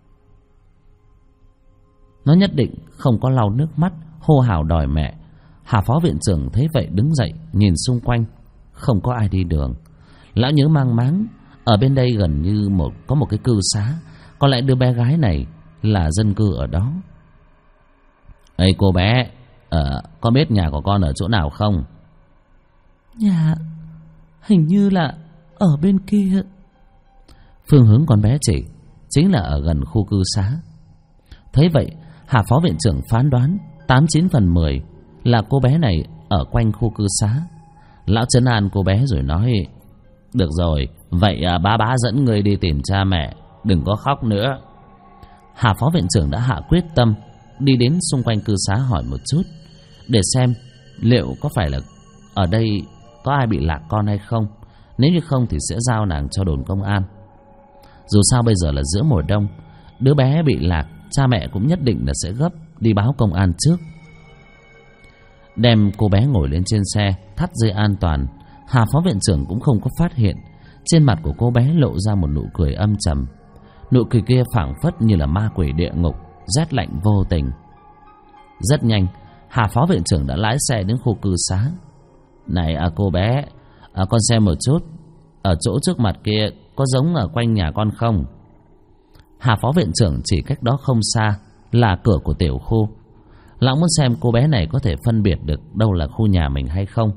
Nó nhất định không có lau nước mắt, hô hào đòi mẹ. Hà phó viện trưởng thấy vậy đứng dậy, nhìn xung quanh, không có ai đi đường. Lão nhớ mang máng, ở bên đây gần như có một cái cư xá, có lẽ đứa bé gái này là dân cư ở đó. Ê cô bé, Con biết nhà của con ở chỗ nào không? Nhà hình như là ở bên kia. Phương hướng con bé chỉ chính là ở gần khu cư xá. Thấy vậy, Hà phó viện trưởng phán đoán 89/10 là cô bé này ở quanh khu cư xá. Lão trấn an cô bé rồi nói: được rồi, vậy bá dẫn người đi tìm cha mẹ, đừng có khóc nữa. Hà phó viện trưởng đã hạ quyết tâm đi đến xung quanh cư xá hỏi một chút, để xem liệu có phải là ở đây có ai bị lạc con hay không. Nếu như không thì sẽ giao nàng cho đồn công an. Dù sao bây giờ là giữa mùa đông, đứa bé bị lạc, cha mẹ cũng nhất định là sẽ gấp đi báo công an trước. Đem cô bé ngồi lên trên xe, thắt dây an toàn. Hà phó viện trưởng cũng không có phát hiện trên mặt của cô bé lộ ra một nụ cười âm trầm. Nụ cười kia phảng phất như là ma quỷ địa ngục, rét lạnh vô tình. Rất nhanh, Hà phó viện trưởng đã lái xe đến khu cư xá. Này cô bé, con xem một chút, ở chỗ trước mặt kia có giống ở quanh nhà con không? Hà phó viện trưởng chỉ cách đó không xa là cửa của tiểu khu. Lão muốn xem cô bé này có thể phân biệt được đâu là khu nhà mình hay không.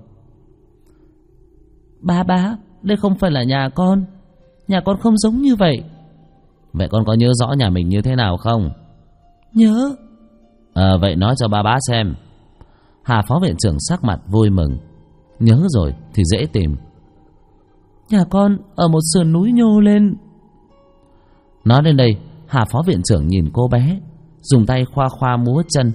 Bá, đây không phải là nhà con. Nhà con không giống như vậy. Vậy con có nhớ rõ nhà mình như thế nào không? Nhớ. Vậy nói cho bá xem. Hà phó viện trưởng sắc mặt vui mừng. Nhớ rồi thì dễ tìm. Nhà con ở một sườn núi nhô lên. Nói đến đây, Hà phó viện trưởng nhìn cô bé, dùng tay khoa khoa múa chân.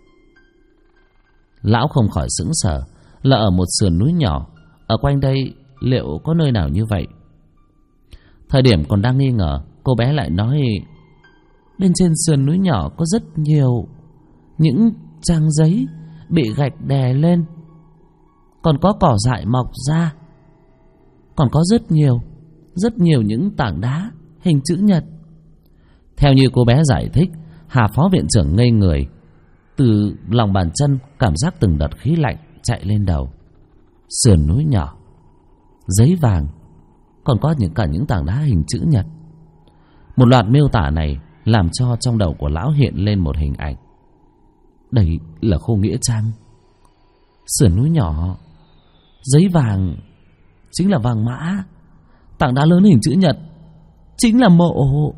Lão không khỏi sững sờ, là ở một sườn núi nhỏ. Ở quanh đây liệu có nơi nào như vậy? Thời điểm còn đang nghi ngờ, cô bé lại nói: bên trên sườn núi nhỏ có rất nhiều những trang giấy bị gạch đè lên, còn có cỏ dại mọc ra, còn có rất nhiều những tảng đá hình chữ nhật. Theo như cô bé giải thích, Hà phó viện trưởng ngây người. Từ lòng bàn chân cảm giác từng đợt khí lạnh chạy lên đầu. Sườn núi nhỏ, giấy vàng, còn có cả những tảng đá hình chữ nhật. Một loạt miêu tả này làm cho trong đầu của lão hiện lên một hình ảnh. Đây là khu nghĩa trang. Sườn núi nhỏ, giấy vàng chính là vàng mã, tảng đá lớn hình chữ nhật chính là mộ.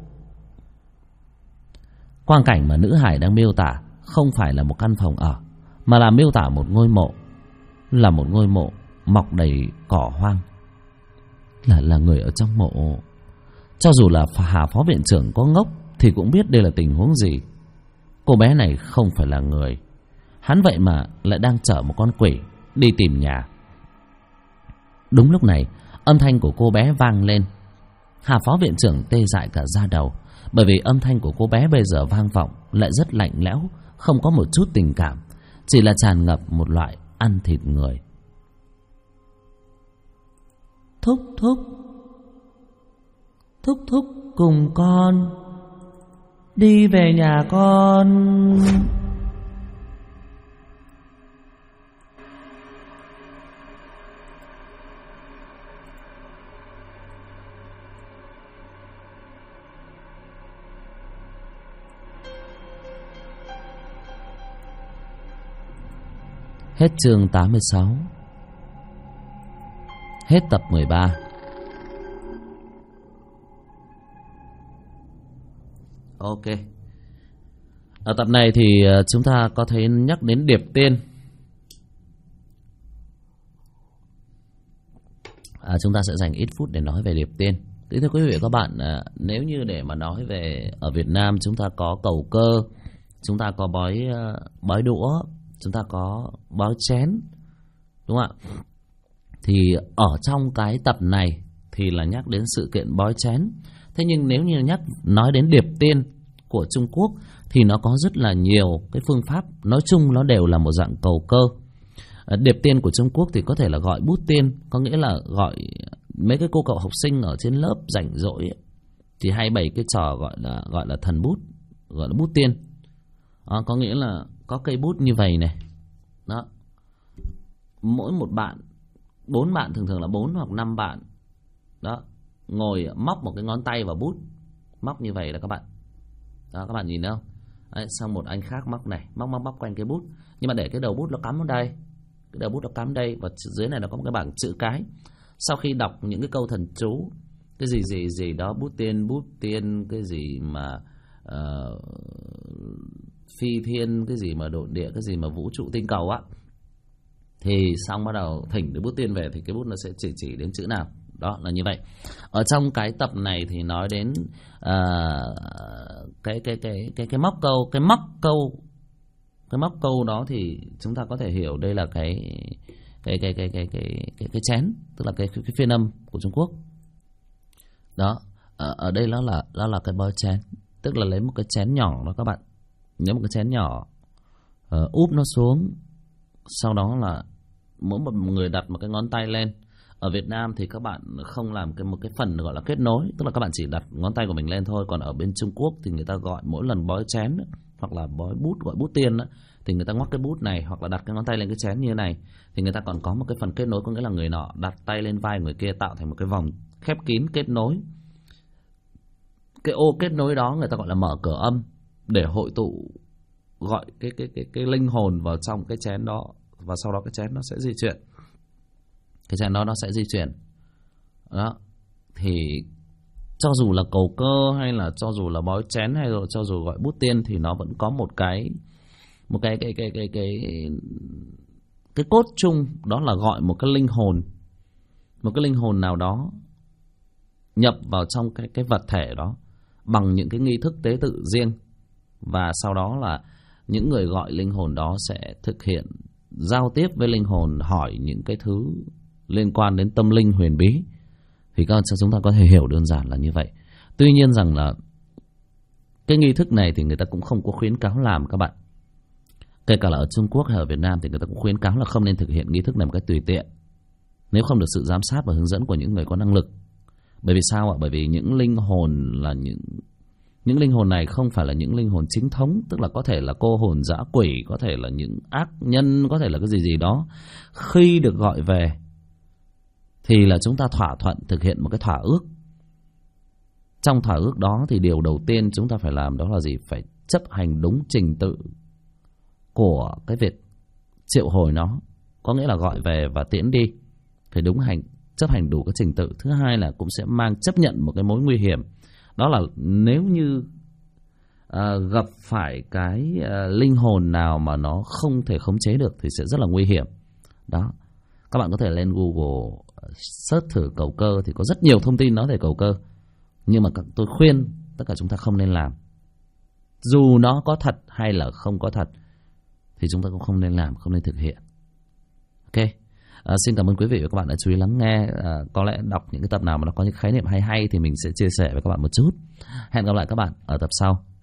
Quang cảnh mà nữ hải đang miêu tả không phải là một căn phòng ở, mà là miêu tả một ngôi mộ. Là một ngôi mộ mọc đầy cỏ hoang. Là người ở trong mộ. Cho dù là Hà phó viện trưởng có ngốc thì cũng biết đây là tình huống gì. Cô bé này không phải là người. Hắn vậy mà lại đang chở một con quỷ đi tìm nhà. Đúng lúc này, âm thanh của cô bé vang lên. Hà phó viện trưởng tê dại cả da đầu, bởi vì âm thanh của cô bé bây giờ vang vọng lại rất lạnh lẽo, không có một chút tình cảm, chỉ là tràn ngập một loại ăn thịt người. Thúc cùng con đi về nhà con. Hết chương 86. Hết tập 13. Ok. Ở tập này thì chúng ta có thấy nhắc đến Điệp Tiên. Chúng ta sẽ dành ít phút để nói về Điệp Tiên. Thưa quý vị và các bạn, nếu như để mà nói về ở Việt Nam, chúng ta có cầu cơ, chúng ta có bói đũa, chúng ta có bói chén, đúng không ạ? Thì ở trong cái tập này thì là nhắc đến sự kiện bói chén. Thế nhưng nếu như nói đến Điệp Tiên của Trung Quốc thì nó có rất là nhiều cái phương pháp. Nói chung nó đều là một dạng cầu cơ. Điệp Tiên của Trung Quốc thì có thể là gọi bút tiên, có nghĩa là gọi mấy cái cô cậu học sinh ở trên lớp rảnh rỗi ấy, thì hay bày cái trò gọi là thần bút, gọi là bút tiên. Có nghĩa là có cây bút như vậy này. Đó. Mỗi một bạn, 4 bạn, thường là 4 hoặc 5 bạn. Đó, ngồi móc một cái ngón tay vào bút. Móc như vậy là các bạn. Đó, các bạn nhìn thấy không? Đấy, xong một anh khác móc này, móc quanh cái bút, nhưng mà để cái đầu bút nó cắm vào đây, cái đầu bút nó cắm đây, và dưới này nó có một cái bảng chữ cái. Sau khi đọc những cái câu thần chú, cái gì đó, bút tiên, cái gì mà phi thiên, cái gì mà độn địa, cái gì mà vũ trụ tinh cầu á, thì xong bắt đầu thỉnh cái bút tiên về thì cái bút nó sẽ chỉ đến chữ nào. Đó là như vậy. Ở trong cái tập này thì nói đến cái móc câu đó thì chúng ta có thể hiểu đây là cái chén, tức là cái phiên âm của Trung Quốc. Đó, ở đây nó là cái bói chén, tức là lấy một cái chén nhỏ đó các bạn, nhớ một cái chén nhỏ, úp nó xuống, sau đó là mỗi một người đặt một cái ngón tay lên. Ở Việt Nam thì các bạn không làm một cái phần gọi là kết nối, tức là các bạn chỉ đặt ngón tay của mình lên thôi. Còn ở bên Trung Quốc thì người ta gọi mỗi lần bói chén hoặc là bói bút, gọi bút tiên thì người ta ngoắc cái bút này hoặc là đặt cái ngón tay lên cái chén như thế này, thì người ta còn có một cái phần kết nối, có nghĩa là người nọ đặt tay lên vai người kia tạo thành một cái vòng khép kín kết nối. Cái ô kết nối đó người ta gọi là mở cửa âm, để hội tụ gọi cái linh hồn vào trong cái chén đó, và sau đó cái chén nó sẽ di chuyển. Cái chén đó nó sẽ di chuyển. Đó. Thì cho dù là cầu cơ hay là cho dù là bói chén hay là cho dù gọi bút tiên thì nó vẫn có một cái cốt chung, đó là gọi một cái linh hồn nào đó nhập vào trong cái vật thể đó bằng những cái nghi thức tế tự riêng, và sau đó là những người gọi linh hồn đó sẽ thực hiện giao tiếp với linh hồn, hỏi những cái thứ liên quan đến tâm linh huyền bí. Thì chúng ta có thể hiểu đơn giản là như vậy. Tuy nhiên rằng là cái nghi thức này thì người ta cũng không có khuyến cáo làm các bạn. Kể cả là ở Trung Quốc hay ở Việt Nam thì người ta cũng khuyến cáo là không nên thực hiện nghi thức này một cách tùy tiện, nếu không được sự giám sát và hướng dẫn của những người có năng lực. Bởi vì sao ạ? Bởi vì những linh hồn là những linh hồn này không phải là những linh hồn chính thống, tức là có thể là cô hồn dã quỷ, có thể là những ác nhân, có thể là cái gì đó. Khi được gọi về thì là chúng ta thỏa thuận thực hiện một cái thỏa ước. Trong thỏa ước đó thì điều đầu tiên chúng ta phải làm đó là gì? Phải chấp hành đúng trình tự của cái việc triệu hồi nó, có nghĩa là gọi về và tiễn đi, phải chấp hành đủ cái trình tự. Thứ hai là cũng sẽ chấp nhận một cái mối nguy hiểm, đó là nếu như gặp phải cái linh hồn nào mà nó không thể khống chế được thì sẽ rất là nguy hiểm. Đó, các bạn có thể lên Google search thử cầu cơ thì có rất nhiều thông tin nói về cầu cơ, nhưng mà tôi khuyên tất cả chúng ta không nên làm. Dù nó có thật hay là không có thật thì chúng ta cũng không nên làm, không nên thực hiện. Ok. Xin cảm ơn quý vị và các bạn đã chú ý lắng nghe. Có lẽ đọc những cái tập nào mà nó có những khái niệm hay thì mình sẽ chia sẻ với các bạn một chút. Hẹn gặp lại các bạn ở tập sau.